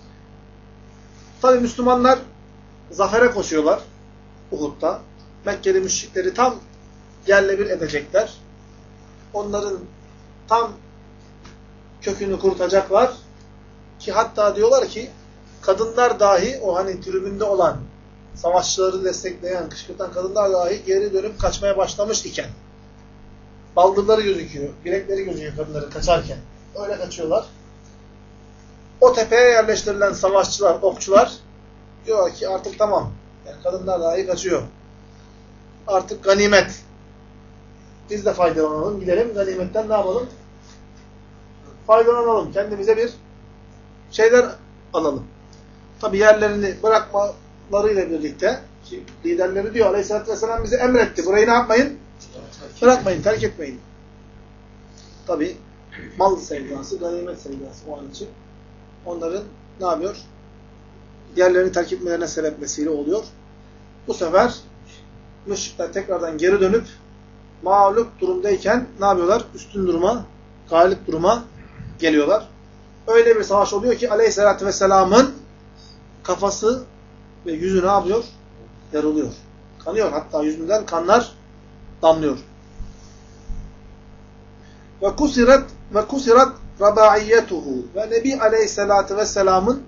S1: Tabi Müslümanlar zafere koşuyorlar Uhud'da. Mekkeli müşrikleri tam yerle bir edecekler. Onların tam kökünü kurutacaklar. Ki hatta diyorlar ki kadınlar dahi o hani tribünde olan savaşçıları destekleyen, kışkırtan kadınlar dahi geri dönüp kaçmaya başlamış iken baldırları gözüküyor, bilekleri gözüküyor kadınların kaçarken. Öyle kaçıyorlar. O tepeye yerleştirilen savaşçılar, okçular diyorlar ki artık tamam. Yani kadınlar dahi kaçıyor. Artık ganimet. Biz de faydalanalım. Gidelim ganimetten ne yapalım? Faydalanalım. Kendimize bir şeyler alalım. Tabi yerlerini bırakmalarıyla birlikte ki liderleri diyor Aleyhisselatü Vesselam bize emretti. Burayı ne yapmayın? Bırakmayın, terk etmeyin. Tabi mal sevdası, ganimet sevdası o an için. Onların ne yapıyor? Yerlerini terk etmelerine sebep vesile oluyor. Bu sefer müşrikler tekrardan geri dönüp mağlup durumdayken ne yapıyorlar? Üstün duruma, galip duruma geliyorlar. Öyle bir savaş oluyor ki Aleyhisselatü Vesselam'ın kafası ve yüzü ne yapıyor? Yarılıyor. Kanıyor. Hatta yüzünden kanlar damlıyor. Ve kusirat rabaiyetuhu ve Nebi Aleyhisselatü Vesselam'ın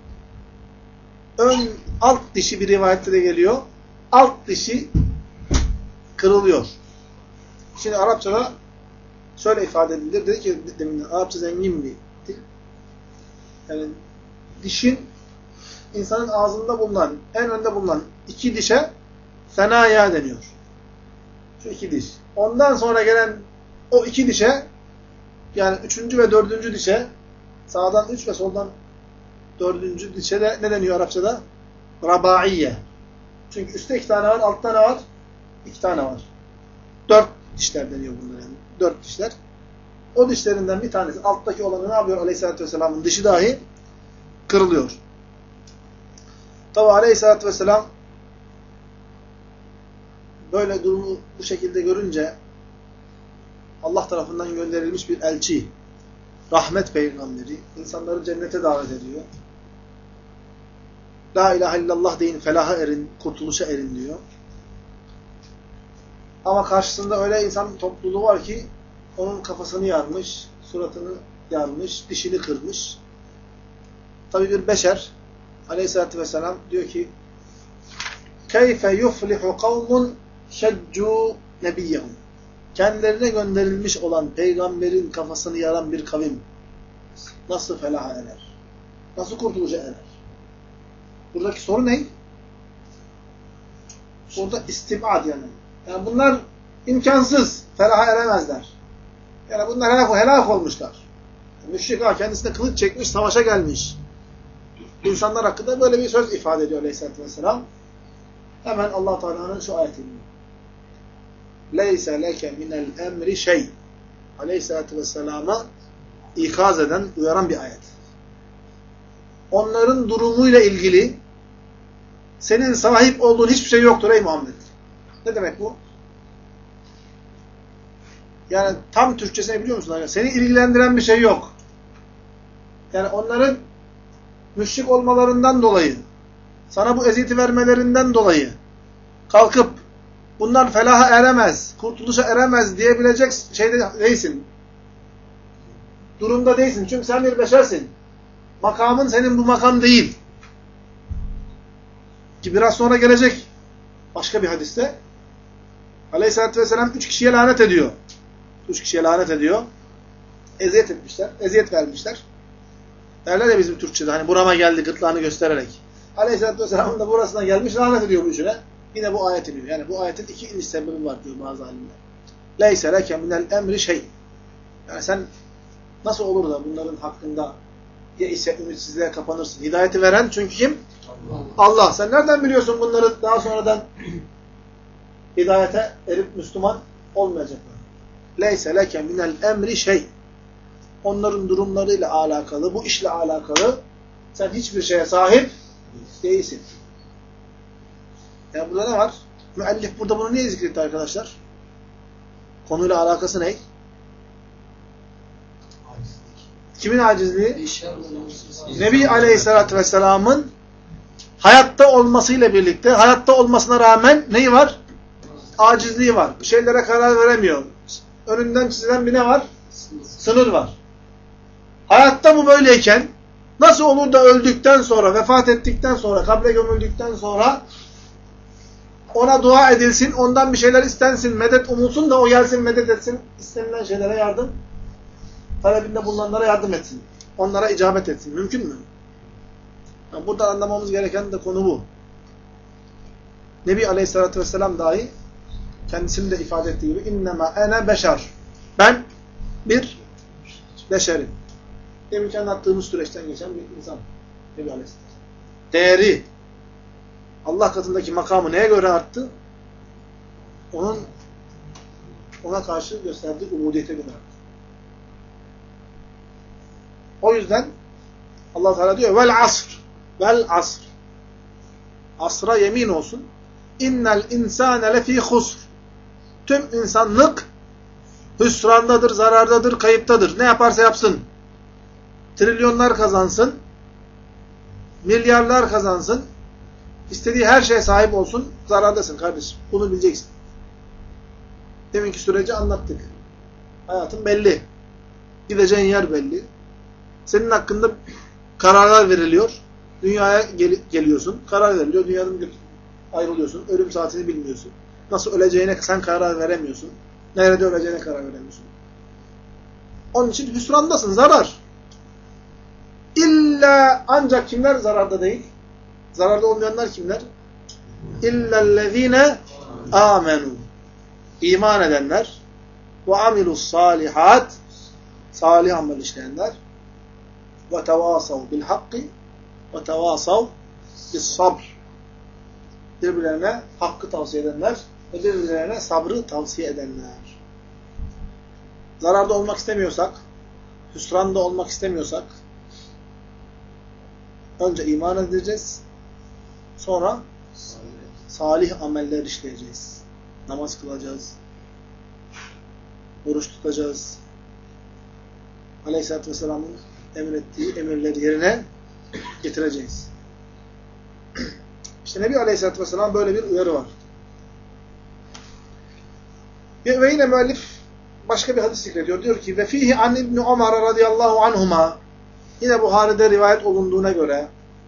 S1: alt dişi bir rivayette de geliyor. Alt dişi kırılıyor. Şimdi Arapçada şöyle ifade edilir. Dedi ki demin Arapça zengin bir dil. Yani dişin insanın ağzında bulunan, en önde bulunan iki dişe senaya deniyor. Şu iki diş. Ondan sonra gelen o iki dişe yani üçüncü ve dördüncü dişe sağdan üç ve soldan dördüncü dişe de ne deniyor Arapçada? Rabaiye. Çünkü üstte iki tane var, altta ne var? İki tane var. Dört dişler deniyor bunlar yani. Dört dişler. O dişlerinden bir tanesi alttaki olanı ne yapıyor? Aleyhisselatü Vesselam'ın dişi dahi kırılıyor. Tabi Aleyhisselatü Vesselam böyle durumu bu şekilde görünce Allah tarafından gönderilmiş bir elçi, rahmet peygamberi, insanları cennete davet ediyor. La ilahe illallah deyin, felaha erin, kurtuluşa erin diyor. Ama karşısında öyle insan topluluğu var ki onun kafasını yarmış, suratını yarmış, dişini kırmış. Tabi bir beşer Aleyhisselatü Vesselam diyor ki keyfe yuflihu kavmun şeccu nebiyyehum. Kendilerine gönderilmiş olan peygamberin kafasını yaran bir kavim nasıl felaha erer? Nasıl kurtuluşa erer? Buradaki soru ne? Burada istibad yani. Yani bunlar imkansız. Felaha eremezler. Yani bunlar helak olmuşlar. Müşrik kendisine kılıç çekmiş, savaşa gelmiş. İnsanlar hakkında böyle bir söz ifade ediyor Aleyhisselatü Vesselam. Hemen Allah Teala'nın şu ayetini. Leyse leke minel emri şey. Aleyhisselatü Vesselam'a ikaz eden, uyaran bir ayet. Onların durumuyla ilgili senin sahip olduğun hiçbir şey yoktur ey Muhammed. Ne demek bu? Yani tam Türkçesini biliyor musun? Seni ilgilendiren bir şey yok. Yani onların müşrik olmalarından dolayı, sana bu eziyeti vermelerinden dolayı kalkıp bunlar felaha eremez, kurtuluşa eremez diyebilecek şeyde değilsin. Durumda değilsin. Çünkü sen bir beşersin. Makamın senin bu makam değil. Ki biraz sonra gelecek başka bir hadiste Aleyhisselatü Vesselam 3 kişiye lanet ediyor. 3 kişiye lanet ediyor. Eziyet etmişler. Eziyet vermişler. Derler ya bizim Türkçe'de hani burama geldi gırtlağını göstererek. Aleyhisselatü Vesselam'ın da burasına gelmiş lanet ediyor bu üçüne. Yine bu ayet iniyor. Yani bu ayetin iki iniş sebebi var diyor bazı alimler. Leyse leke minel emri şey. Yani sen nasıl olur da bunların hakkında ya ise ümitsizliğe kapanırsın. Hidayeti veren çünkü kim? Allah. Sen nereden biliyorsun bunları daha sonradan hidayete erip Müslüman olmayacaklar? Leyse leke minel emri şey. onların durumlarıyla alakalı, bu işle alakalı sen hiçbir şeye sahip değilsin. Yani burada ne var? Müellif burada bunu niye zikretti arkadaşlar? Konuyla alakası ne? Kimin acizliği? Nebi Aleyhisselatü Vesselam'ın hayatta olmasıyla birlikte, hayatta olmasına rağmen neyi var? Acizliği var. Bir şeylere karar veremiyor. Önünden çizilen bir ne var? Sınır var. Hayatta bu böyleyken nasıl olur da öldükten sonra, vefat ettikten sonra, kabre gömüldükten sonra ona dua edilsin, ondan bir şeyler istensin, medet umulsun da o gelsin, medet etsin, istenilen şeylere yardım, talebinde bulunanlara yardım etsin. Onlara icabet etsin. Mümkün mü? Yani burada anlamamız gereken de konu bu. Nebi Aleyhisselatü Vesselam dahi kendisinin de ifade ettiği gibi innema ene beşer. Ben bir beşerim. Deminki anlattığımız süreçten geçen bir insan. Nebi Aleyhisselam. Değeri, Allah katındaki makamı neye göre arttı? Ona karşı gösterdiği ubudiyete göre arttı. O yüzden Allah Teala diyor vel asr. Vel asr. Asra yemin olsun. İnnel insâne lefî husr. Tüm insanlık hüsrandadır, zarardadır, kayıptadır. Ne yaparsa yapsın. Trilyonlar kazansın. Milyarlar kazansın. İstediği her şeye sahip olsun. Zarardasın kardeşim. Bunu bileceksin. Deminki süreci anlattık. Hayatın belli. Gideceğin yer belli. Senin hakkında kararlar veriliyor. Dünyaya geliyorsun. Karar veriliyor. Dünyadan ayrılıyorsun. Ölüm saatini bilmiyorsun. Nasıl öleceğine sen karar veremiyorsun. Nerede öleceğine karar veremiyorsun. Onun için hüsrandasın. Zarar. İlla ancak kimler zararda değil? Zararda olmayanlar kimler? İllellezine amenu. İman edenler ve amilus salihat, salih amel işleyenler ve tevasav bil hakki ve tevasav bis sabr. Birbirlerine hakkı tavsiye edenler ve birbirlerine sabrı tavsiye edenler. Zararda olmak istemiyorsak, hüsranda olmak istemiyorsak önce iman edeceğiz. Sonra salih ameller işleyeceğiz. Namaz kılacağız. Oruç tutacağız. Aleyhisselatü Vesselam'ın emrettiği emirleri yerine getireceğiz. İşte Nebi Aleyhisselatü Vesselam böyle bir uyarı var. Ve yine müellif başka bir hadis zikrediyor. Diyor ki ve fihi an İbn Ömer radıyallahu anhuma, yine Buhari'de rivayet olunduğuna göre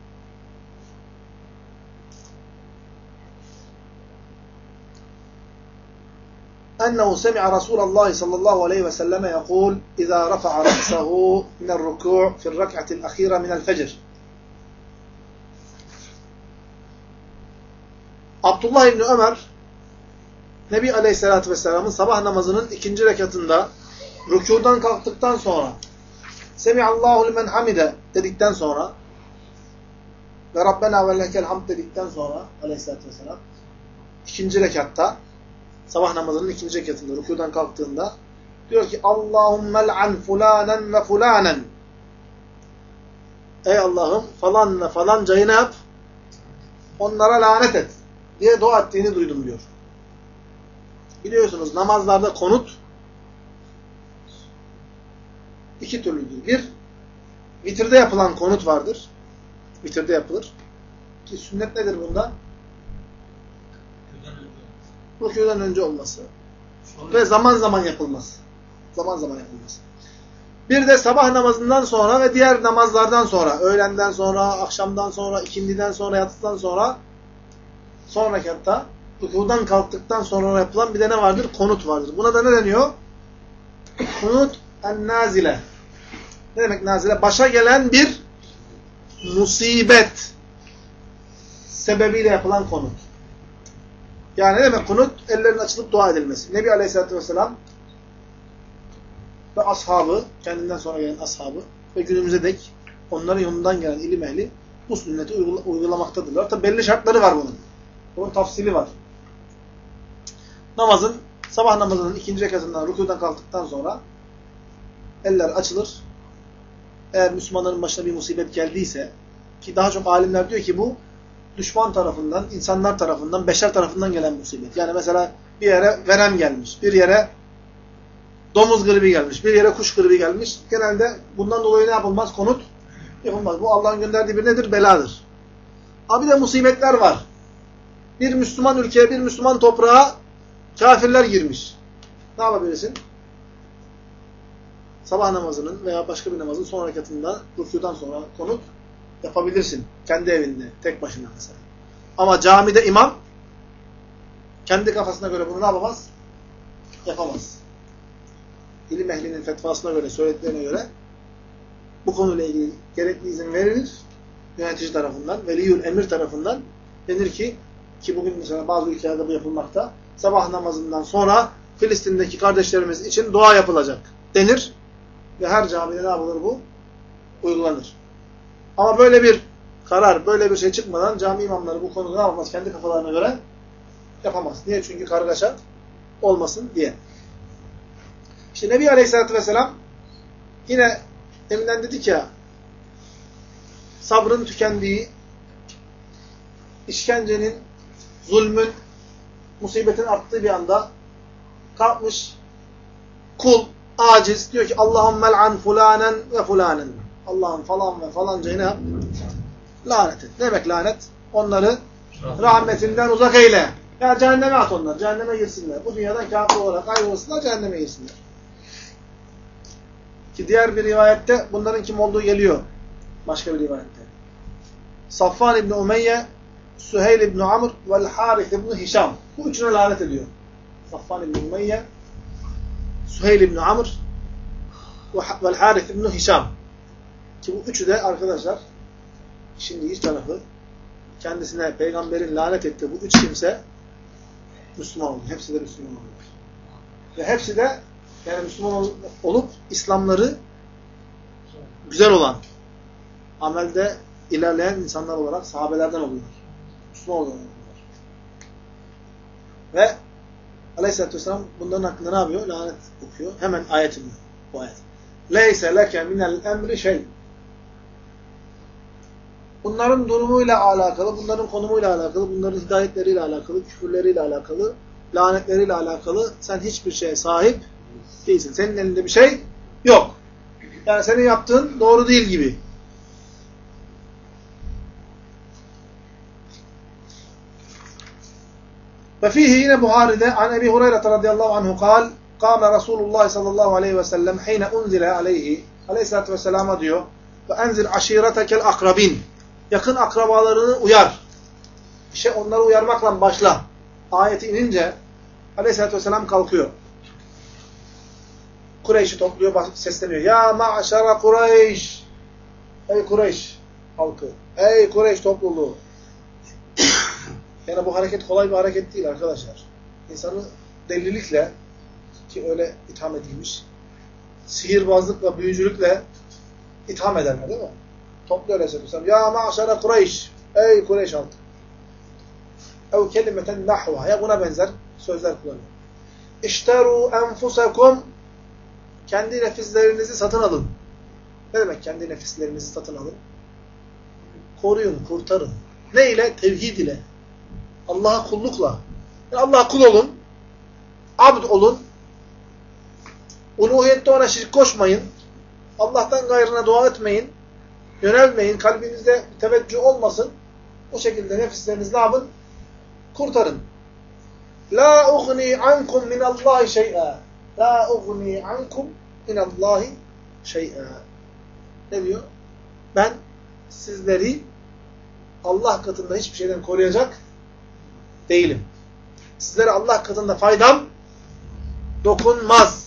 S1: أنه سمع رسول الله صلى الله عليه وسلم يقول إذا رفع رأسه من الركوع في الركعة الأخيرة من الفجر. Abdullah İbni Ömer, Nebi Aleyhisselatü Vesselam'ın sabah namazının ikinci rekatında rükûdan kalktıktan sonra Semihallahu limen hamide dedikten sonra ve Rabbena ve lekel hamd dedikten sonra Aleyhisselatü Vesselam ikinci rekatta, sabah namazının ikinci rekatında rükûdan kalktığında diyor ki Allahümme l'an fulanen ve fulanen. Ey Allah'ım falan ve falancayı ne yap? Onlara lanet et diye dua ettiğini duydum diyor. Biliyorsunuz namazlarda konut iki türlüdür. Bir, vitirde yapılan konut vardır. Vitirde yapılır. Ki sünnet nedir bunda? Rükûdan önce olması. Ve zaman zaman yapılması. Zaman zaman yapılması. Bir de sabah namazından sonra ve diğer namazlardan sonra, öğlenden sonra, akşamdan sonra, ikindiden sonra, yatıdan sonra, son rekatta, rükûdan kalktıktan sonra yapılan bir de ne vardır? Konut vardır. Buna da ne deniyor? Kunut en-nazile. Ne demek nazile? Başa gelen bir musibet sebebiyle yapılan konut. Yani ne demek kunut? Ellerin açılıp dua edilmesi. Nebi Aleyhisselatü Vesselam ve ashabı, kendinden sonra gelen ashabı ve günümüze dek onların yolundan gelen ilim ehli bu sünneti uygulamaktadırlar. Tabi belli şartları var bunun. Bunun tafsili var. Sabah namazının ikinci rekatından rükûdan kalktıktan sonra eller açılır eğer Müslümanların başına bir musibet geldiyse, ki daha çok alimler diyor ki bu düşman tarafından, insanlar tarafından, beşer tarafından gelen musibet. Yani mesela bir yere verem gelmiş, bir yere domuz gribi gelmiş, bir yere kuş gribi gelmiş. Genelde bundan dolayı ne yapılmaz? Konut yapılmaz. Bu Allah'ın gönderdiği bir nedir? Beladır. Ama bir de musibetler var. Bir Müslüman ülkeye, bir Müslüman toprağa kafirler girmiş. Ne yapabilirsin? Sabah namazının veya başka bir namazın son rekatında, rükûdan sonra konut yapabilirsin. Kendi evinde, tek başına mesela. Ama camide imam kendi kafasına göre bunu ne yapamaz? Yapamaz. İlim ehlinin fetvasına göre, söylediklerine göre bu konuyla ilgili gerekli izin verilir. Yönetici tarafından, veliyül emir tarafından denir ki bugün mesela bazı ülkelerde bu yapılmakta, sabah namazından sonra Filistin'deki kardeşlerimiz için dua yapılacak denir. Ve her camide ne yapılır bu? Uygulanır. Ama böyle bir karar, böyle bir şey çıkmadan cami imamları bu konuda ne yapamaz? Kendi kafalarına göre yapamaz. Niye? Çünkü kargaşa olmasın diye. İşte Nebi Aleyhisselatü Vesselam yine deminden dedik ya, sabrın tükendiği, işkencenin, zulmün, musibetin arttığı bir anda kalkmış kul, aciz, diyor ki Allah'ım mel'an fulanen ve fulanen. Allah'ım falan ve falancayı ne yap? Lanet et. Ne demek lanet? Onları rahmetinden uzak eyle. Ya cehenneme at onları. Cehenneme girsinler. Bu dünyadan kafir olarak ayrılsınlar, cehenneme girsinler. Ki diğer bir rivayette bunların kim olduğu geliyor. Başka bir rivayette. Safvan İbni Umeyye, Süheyl İbni Amr ve Harith İbni Hişam. Bu üçüne lanet ediyor. Safvan İbni Umeyye, Süheyl İbni Amr ve Harith İbni Hişam. Ki bu üçü de arkadaşlar şimdi hiç tarafı kendisine peygamberin lanet ettiği bu üç kimse Müslüman oldu. Hepsi de Müslüman oldu. Ve hepsi de yani Müslüman olup İslamları güzel olan, amelde ilerleyen insanlar olarak sahabelerden oluyorlar. Müslüman oluyorlar. Ve Aleyhisselatü Vesselam bunların hakkında ne yapıyor? Lanet okuyor. Hemen ayet iniyor. Bu ayet. Leyse leke minel emri şey. Bunların durumuyla alakalı, bunların konumuyla alakalı, bunların hidayetleriyle alakalı, küfürleriyle alakalı, lanetleriyle alakalı sen hiçbir şeye sahip değilsin. Senin elinde bir şey yok. Yani senin yaptığın doğru değil gibi. Ve fihi yine Buhari'de an Ebi Hureyre radıyallahu anhu kal kâme Resulullah sallallahu aleyhi ve sellem hine unzile aleyhi aleyhissalatü vesselama diyor ve enzir aşiretekel akrabin yakın akrabalarını uyar. İşte onları uyarmakla başla. Ayeti inince aleyhissalatü vesselam kalkıyor. Kureyş'i topluyor, sesleniyor. Ya ma'şara Kureyş. Ey Kureyş halkı. Ey Kureyş topluluğu. Yani bu hareket kolay bir hareket değil arkadaşlar. İnsanı delilikle, ki öyle itham edilmiş, sihirbazlıkla, büyücülükle itham ederler değil mi? Topluyor Aleyhisselam. Ya ma'şara Kureyş. Ey Kureyş halkı. Ev kelimeten nahva. Ya buna benzer sözler kullanıyor. İşteru enfusekum. Kendi nefislerinizi satın alın. Ne demek kendi nefislerinizi satın alın? Koruyun, kurtarın. Ne ile? Tevhid ile. Allah'a kullukla. Yani Allah'a kul olun. Abd olun. Uluhiyette ona şirk koşmayın. Allah'tan gayrına dua etmeyin. Yönelmeyin. Kalbinizde teveccüh olmasın. O şekilde nefislerinizi ne yapın? Kurtarın. La ugni ankum minallahi şey'a. La ugni ankum minallahi şey'a. Ne diyor? Ben sizleri Allah katında hiçbir şeyden koruyacak değilim. Sizlere Allah katında faydam dokunmaz.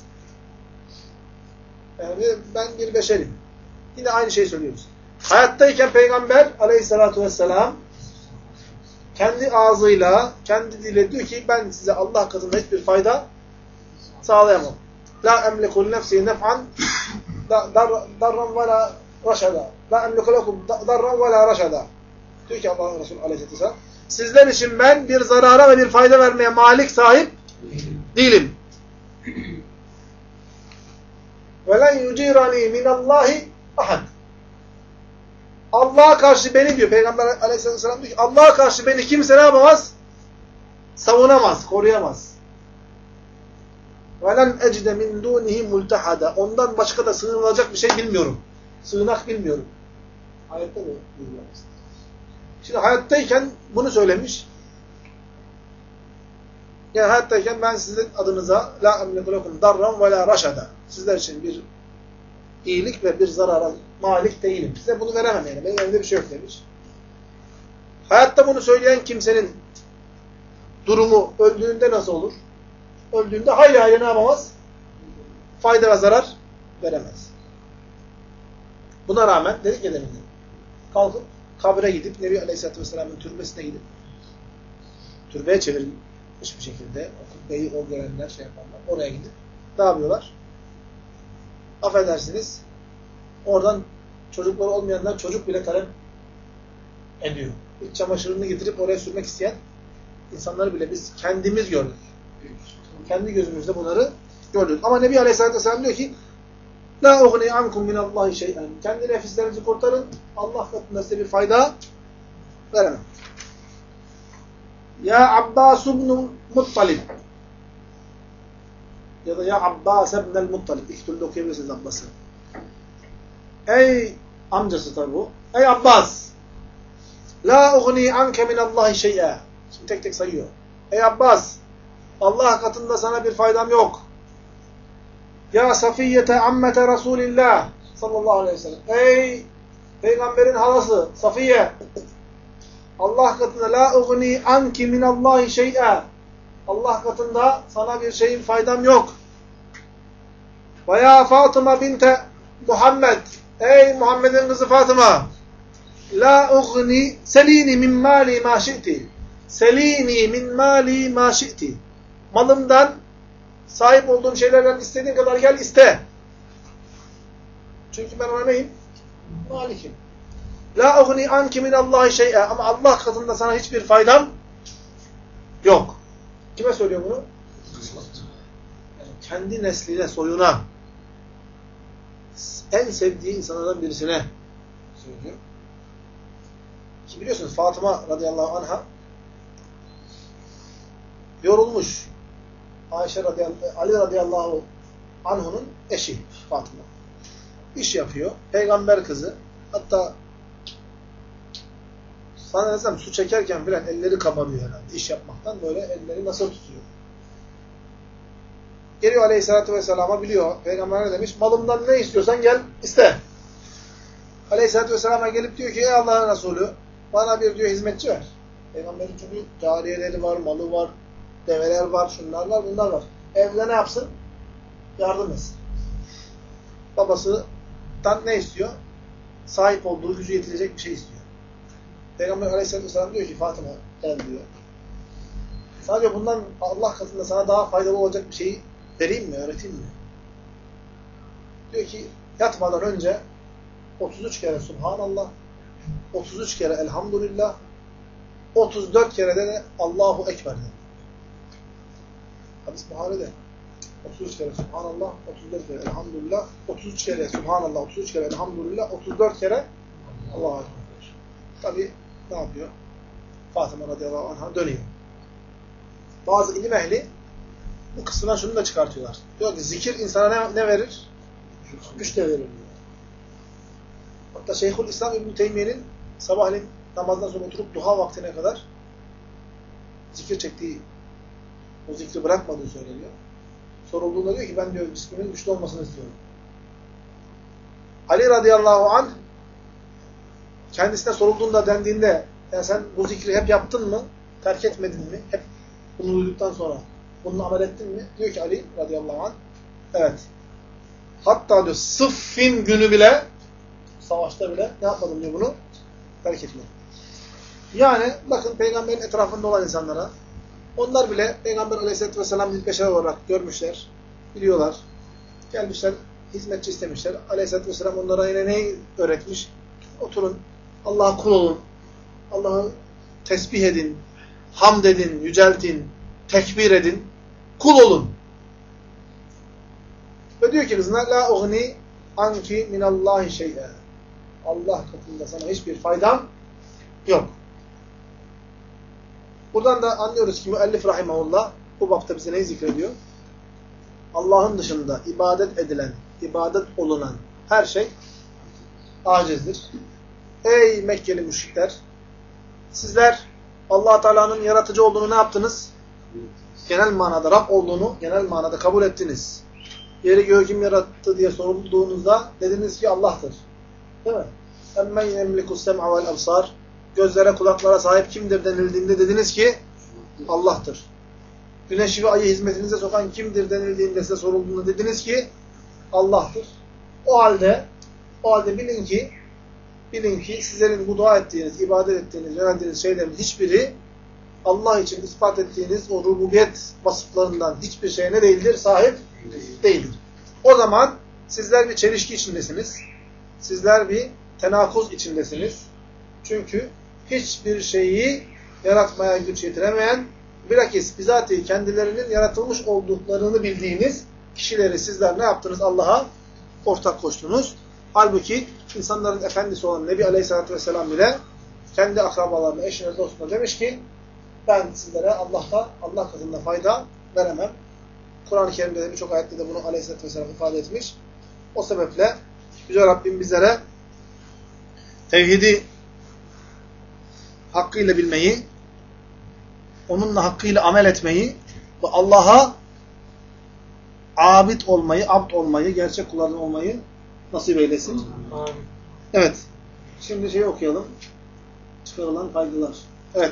S1: Yani ben bir beşerim. Yine aynı şeyi söylüyoruz. Hayattayken Peygamber aleyhissalatu vesselam kendi ağzıyla, kendi diliyle diyor ki ben size Allah katında hiçbir fayda sağlayamam. La emliku nefsi nef'an darran ve la raşada. La emliku lekum darran ve la raşada. Diyor ki Allah Resulü aleyhisselam sizler için ben bir zarara ve bir fayda vermeye malik sahip değilim. وَلَنْ يُجِيرَنِي مِنَ اللّٰهِ ahad. Allah'a karşı beni diyor. Peygamber aleyhisselam diyor ki Allah'a karşı beni kimse ne yapamaz? Savunamaz, koruyamaz. وَلَنْ اَجْدَ مِنْ دُونِهِ مُلْتَحَدًا Ondan başka da sığınılacak bir şey bilmiyorum. Sığınak bilmiyorum. Hayatta mı? Şimdi hayattayken bunu söylemiş. Yani hayattayken ben sizin adınıza la emliku lekum darran ve la raşada. Sizler için bir iyilik ve bir zarara malik değilim. Size bunu veremem yani. Benim elimde bir şey yok demiş. Hayatta bunu söyleyen kimsenin durumu öldüğünde nasıl olur? Öldüğünde hayli hayli ne yapamaz? Fayda ve zarar veremez. Buna rağmen dedik ya demin, kalkıp kabre gidip Nebi Aleyhisselatü Vesselam'ın türbesine gidip türbeye çevirmiş bir şekilde o kubbeyi o görenler şey yapanlar oraya gidip ne yapıyorlar? Affedersiniz oradan çocukları olmayanlar çocuk bile talep ediyor. İç çamaşırını getirip oraya sürmek isteyen insanları bile biz kendimiz gördük. Kendi gözümüzde bunları gördük. Ama Nebi Aleyhisselatü Vesselam diyor ki La ughni ankum minallahi şey'en. Kendi nefislerinizi kurtarın. Allah katında size bir fayda veremem. Ya Abbas ibn Muttalib ya da Ya Abbas ibn el-Muttalib. İki türlü okuyabilirsiniz Abbas'ı. Ey amcası tabi bu. Ey Abbas La ughni anke minallahi şey'en. Şimdi tek tek sayıyor. Ey Abbas Allah katında sana bir faydam yok. Ya Safiyyete ammete Resulillah sallallahu aleyhi ve sellem. Ey Peygamberin halası Safiye. Allah katında la ugni anki minallahi şey'e. Allah katında sana bir şeyin faydam yok. Ve ya Fatıma binte Muhammed. Ey Muhammed'in kızı Fatıma. La ugni selini min mali ma şi'ti. Selini min mali ma şi'ti. Malımdan sahip olduğum şeylerden istediğin kadar gel iste. Çünkü ben ona neyim? Malikim. La ugni anki minallahi şey'e. Ama Allah katında sana hiçbir faydam yok. Kime söylüyor bunu? Yani kendi nesline, soyuna, en sevdiği insanlardan birisine söylüyor. Ki biliyorsunuz Fatıma radıyallahu anha yorulmuş. Ayşe Ali radıyallahu anhu'nun eşi Fatıma. İş yapıyor. Peygamber kızı. Hatta sana desem su çekerken filan elleri kabarıyor herhalde. İş yapmaktan böyle elleri nasıl tutuyor. Geliyor aleyhissalatü vesselama biliyor. Peygamber ne demiş? Malımdan ne istiyorsan gel iste. Aleyhissalatü vesselama gelip diyor ki ey Allah'ın Resulü bana bir diyor hizmetçi ver. Peygamberin çünkü cariyeleri var, malı var, develer var, şunlar var, bunlar var. Evde ne yapsın? Yardım etsin. Babasından ne istiyor? Sahip olduğu gücü yetirecek bir şey istiyor. Peygamber aleyhissalatü vesselam diyor ki Fatıma gel diyor. Sadece bundan Allah katında sana daha faydalı olacak bir şeyi vereyim mi, öğreteyim mi? Diyor ki yatmadan önce 33 kere Subhanallah, 33 kere Elhamdülillah, 34 kere de Allahu Ekber dedi. Hadis Buhari'de. 33 kere Subhanallah, 34 kere Elhamdülillah, 33 kere Subhanallah, 33 kere Elhamdülillah, 34 kere Allahu Ekber. Tabi ne yapıyor? Fatıma radıyallahu anh'a dönüyor. Bazı ilim ehli bu kısmına şunu da çıkartıyorlar. Diyor ki zikir insana ne verir? Güç de verir diyor. Hatta Şeyhülislam İbn-i Teymiye'nin sabahleyin namazdan sonra oturup duha vaktine kadar zikir çektiği, o zikri bırakmadığı söyleniyor. Sorulduğunda diyor ki ben diyor ismimin güçlü olmasını istiyorum. Ali radıyallahu anh kendisine sorulduğunda dendiğinde yani sen bu zikri hep yaptın mı? Terk etmedin mi? Hep bunu duyduktan sonra bunu amel ettin mi? Diyor ki Ali radıyallahu anh evet. Hatta diyor Sıffin günü bile savaşta bile ne yapmadım diyor bunu? Terk etmedim. Yani bakın peygamberin etrafında olan insanlara onlar bile Peygamber aleyhissalatü vesselam bir beşer olarak görmüşler, biliyorlar. Gelmişler, hizmetçi istemişler. Aleyhissalatü vesselam onlara yine neyi öğretmiş? Oturun, Allah'a kul olun. Allah'ı tesbih edin, hamd edin, yüceltin, tekbir edin, kul olun. Ve diyor ki kızına, la ugni anki minallahi şey'e. Allah katında sana hiçbir faydam yok. Buradan da anlıyoruz ki müellif rahimahullah bu bapta bize neyi zikrediyor? Allah'ın dışında ibadet edilen, ibadet olunan her şey acizdir. Ey Mekkeli müşrikler! Sizler Allah Teala'nın yaratıcı olduğunu ne yaptınız? Genel manada Rab olduğunu genel manada kabul ettiniz. Yeri göğü kim yarattı diye sorulduğunuzda dediniz ki Allah'tır. Değil mi? Emmen yemlikus sem'a vel absar. Gözlere, kulaklara sahip kimdir denildiğinde dediniz ki Allah'tır. Güneşi ve ayı hizmetinize sokan kimdir denildiğinde size sorulduğunda dediniz ki Allah'tır. O halde bilin ki sizlerin bu dua ettiğiniz, ibadet ettiğiniz, yöneldiğiniz şeylerin hiçbiri Allah için ispat ettiğiniz o rububiyet vasıflarından hiçbir şeye ne değildir? Sahip değildir. O zaman sizler bir çelişki içindesiniz. Sizler bir tenakuz içindesiniz. Çünkü hiçbir şeyi yaratmaya güç yetiremeyen, bilakis bizatihi kendilerinin yaratılmış olduklarını bildiğiniz kişileri sizler ne yaptınız? Allah'a ortak koştunuz. Halbuki insanların efendisi olan Nebi Aleyhisselatü Vesselam bile kendi akrabalarına, eşine, dostuna demiş ki ben sizlere Allah katında fayda veremem. Kur'an-ı Kerim'de de birçok ayette de bunu Aleyhisselatü Vesselam ifade etmiş. O sebeple Yüce Rabbim bizlere tevhidi hakkıyla bilmeyi, onunla hakkıyla amel etmeyi ve Allah'a abid olmayı, gerçek kullardan olmayı nasip eylesin. Evet. Şimdi okuyalım. Çıkarılan faydalar. Evet.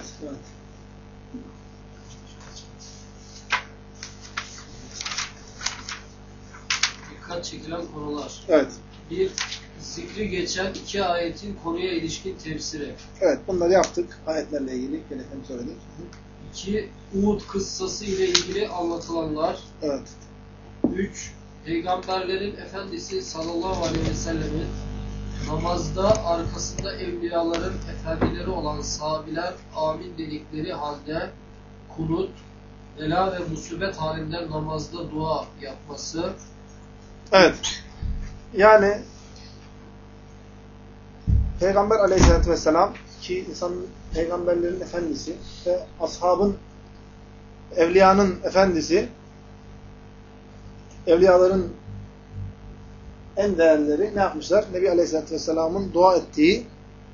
S3: Dikkat çekilen konular.
S1: Evet.
S3: 1. Zikri geçen 2 ayetin konuya ilişkin tefsiri.
S1: Evet. Bunları yaptık. Ayetlerle ilgili. Gerekeni söyledik.
S3: 2. Uhud kıssası ile ilgili anlatılanlar.
S1: Evet.
S3: 3. Peygamberlerin Efendisi sallallahu aleyhi ve sellemin namazda arkasında evliyaların efendileri olan sahabiler amin dedikleri halde kunut, bela ve musibet halinde namazda dua yapması.
S1: Evet. Yani Peygamber aleyhissalatü vesselam ki peygamberlerin efendisi ve ashabın, evliyanın efendisi, evliyaların en değerleri ne yapmışlar? Nebi Aleyhisselatü Vesselam'ın dua ettiği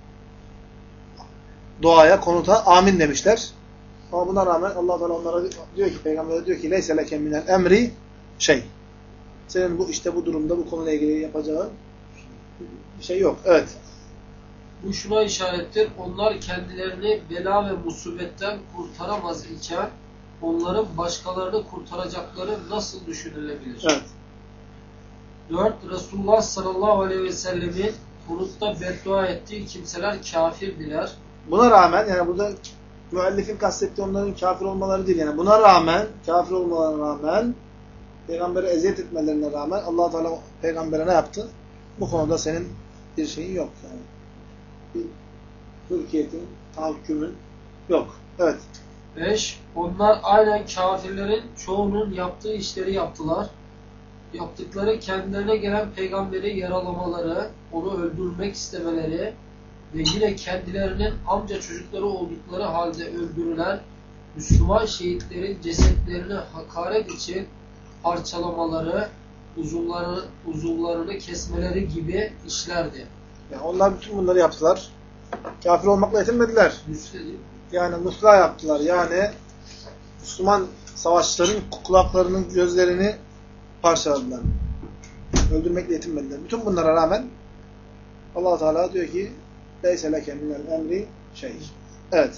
S1: duaya, konuta amin demişler. Ama buna rağmen Allah Teala onlara diyor ki, Peygamber'e diyor ki leyse leke minel emri şey. Senin bu durumda bu konuyla ilgili yapacağın bir şey yok. Evet.
S3: Bu şuna işarettir. Onlar kendilerini bela ve musibetten kurtaramaz iken onların başkalarını kurtaracakları nasıl düşünülebilir?
S1: Evet.
S3: 4. Resulullah sallallahu aleyhi ve sellemin kunutta beddua ettiği kimseler kafirdiler.
S1: Buna rağmen yani burada müellifin kastettiği onların kafir olmaları değil. Yani buna rağmen, kafir olmalarına rağmen, Peygamber'e eziyet etmelerine rağmen Allah Teala Peygamber'e ne yaptı? Bu konuda senin bir şeyin yok. Yani bir hürkiyetin, tahakkümün yok. Evet.
S3: 5. Onlar aynen kafirlerin çoğunun yaptığı işleri yaptılar. Yaptıkları kendilerine gelen peygamberi yaralamaları, onu öldürmek istemeleri ve yine kendilerinin amca çocukları oldukları halde öldürülen Müslüman şehitlerin cesetlerini hakaret için parçalamaları, uzuvlarını kesmeleri gibi işlerdi.
S1: Yani onlar bütün bunları yaptılar. Kafir olmakla yetinmediler. Yani muslah yaptılar. Yani Müslüman savaşçıların kulaklarının, gözlerini parçaladılar. Öldürmekle yetinmediler. Bütün bunlara rağmen Allah Teala diyor ki leyse leke minel emri şey. Evet.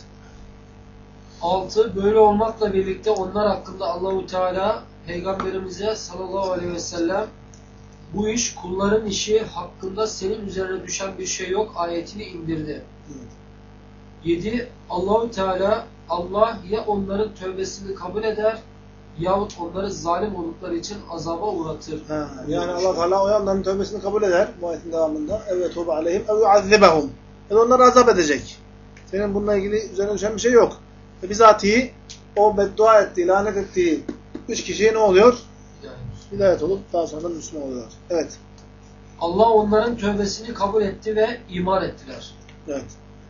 S3: 6. Böyle olmakla birlikte onlar hakkında Allahu Teala Peygamberimize sallallahu aleyhi ve sellem bu iş kulların işi, hakkında senin üzerine düşen bir şey yok ayetini indirdi. 7. Allahu Teala Allah ya onların tövbesini kabul eder yahut onları zalim oldukları için azaba uğratır.
S1: Yani Allah Teala o yanların tövbesini kabul eder bu ayetin devamında. Evet tövbe aleyhim ev yuazzibehum. Yani onları azap edecek. Senin bununla ilgili üzerine düşen bir şey yok. Ve bizatihi o beddua ettiği, lanet ettiği 3 kişiye ne oluyor? Hidayet olup daha sonra Müslüman oluyorlar. Evet.
S3: Allah onların tövbesini kabul etti ve iman ettiler.
S1: Evet.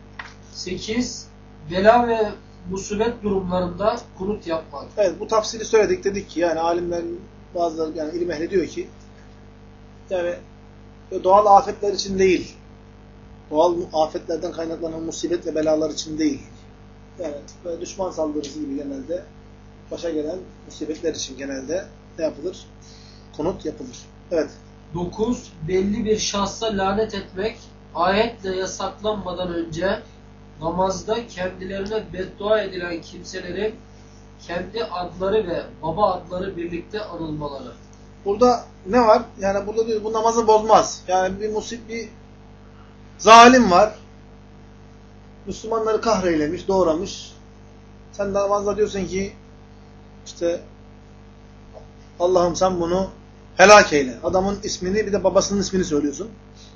S3: 8. Bela ve musibet durumlarında kunut yapmak.
S1: Evet, bu tafsili söyledik, dedik ki yani alimlerin bazıları, yani ilim ehli diyor ki yani doğal afetler için değil, doğal afetlerden kaynaklanan musibet ve belalar için değil. Yani düşman saldırısı gibi genelde başa gelen musibetler için genelde ne yapılır? Kunut yapılır. Evet.
S3: 9. Belli bir şahsa lanet etmek, ayetle yasaklanmadan önce namazda kendilerine beddua edilen kimselerin kendi adları ve baba adları birlikte anılmaları.
S1: Burada ne var? Yani burada diyor bu namazı bozmaz. Yani bir zalim var. Müslümanları kahreylemiş, doğramış. Sen namazda diyorsun ki işte Allah'ım sen bunu helak eyle. Adamın ismini bir de babasının ismini söylüyorsun.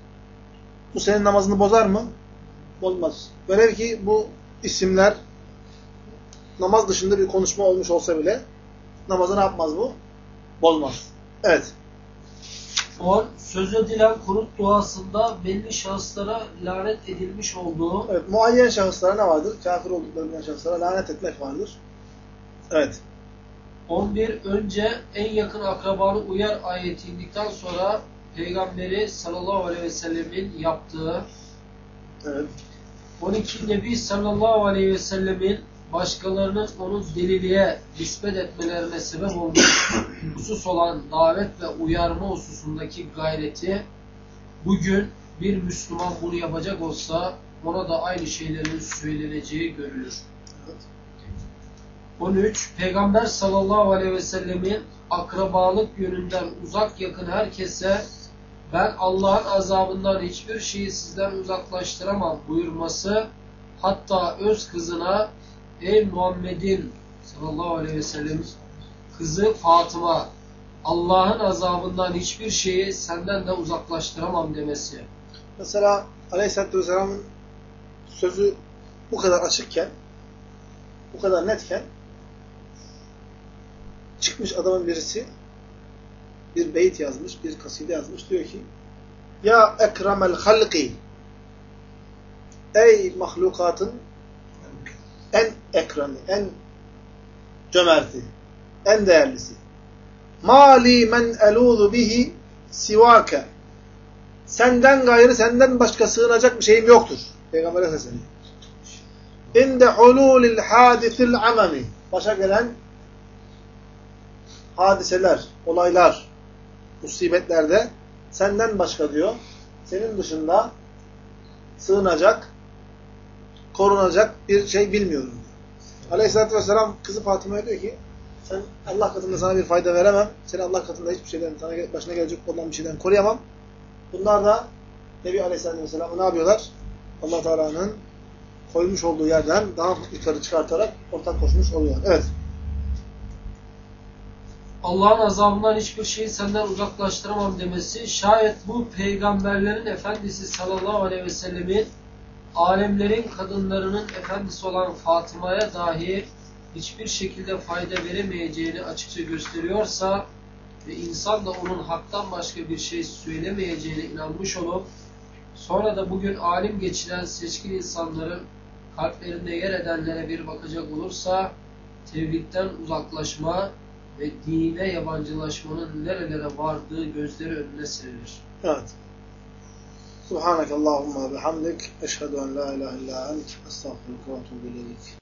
S1: Bu senin namazını bozar mı? Bozmaz. Velev ki bu isimler namaz dışında bir konuşma olmuş olsa bile namazı ne yapmaz bu? Bozmaz. Evet.
S3: 10. Söz edilen kunut duasında belli şahıslara lanet edilmiş olduğu.
S1: Evet. Muayyen şahıslara ne vardır? Kafir oldukları şahıslara lanet etmek vardır. Evet.
S3: 11. Önce en yakın akrabanı uyar ayeti indikten sonra Peygamberi sallallahu aleyhi ve sellemin yaptığı.
S1: Evet.
S3: 12. Nebi sallallahu aleyhi ve sellemin başkalarının onu deliliğe nispet etmelerine sebep olmuş husus olan davet ve uyarma hususundaki gayreti, bugün bir Müslüman bunu yapacak olsa ona da aynı şeylerin söyleneceği görülür.
S1: Evet.
S3: 13. Peygamber sallallahu aleyhi ve sellemin akrabalık yönünden uzak yakın herkese ben Allah'ın azabından hiçbir şeyi sizden uzaklaştıramam buyurması, hatta öz kızına ey Muhammed'in sallallahu aleyhi ve sellem kızı Fatıma Allah'ın azabından hiçbir şeyi senden de uzaklaştıramam demesi.
S1: Mesela Aleyhisselatü Vesselam'ın sözü bu kadar açıkken, bu kadar netken çıkmış adamın birisi bir beyt yazmış, bir kaside yazmış. Diyor ki ya ekremel halki, ey mahlukatın en ekremi, en cömerti, en değerlisi. Mali men eluzu bihi sivake. Senden gayrı, senden başka sığınacak bir şeyim yoktur. Peygamber'e sesleniyor. İnde hululil hadisil amami. Başa gelen hadiseler, olaylar, musibetlerde senden başka diyor, senin dışında sığınacak, korunacak bir şey bilmiyorum. Aleyhisselatü Vesselam kızı Fatıma'ya diyor ki sen Allah katında sana bir fayda veremem. Seni Allah katında hiçbir şeyden, sana başına gelecek olan bir şeyden koruyamam. Bunlar da Nebi Aleyhisselatü Vesselam'ı ne yapıyorlar? Allah Teala'nın koymuş olduğu yerden daha yukarı çıkartarak ortak koşmuş oluyorlar. Evet.
S3: Allah'ın azabından hiçbir şeyi senden uzaklaştıramam demesi, şayet bu peygamberlerin efendisi sallallahu aleyhi ve sellemin alemlerin kadınlarının efendisi olan Fatıma'ya dahi hiçbir şekilde fayda veremeyeceğini açıkça gösteriyorsa ve insan da onun haktan başka bir şey söylemeyeceğine inanmış olup sonra da bugün alim geçiren seçkin insanların kalplerinde yer edenlere bir bakacak olursa tevhidden uzaklaşma ve dine yabancılaşmanın nerelere vardığı gözleri önüne serilir.
S1: Evet. Subhanakallahumma bihamdik. Eşhedü en la ilahe illa ent. Estağfurullah ve etûbü ileyk.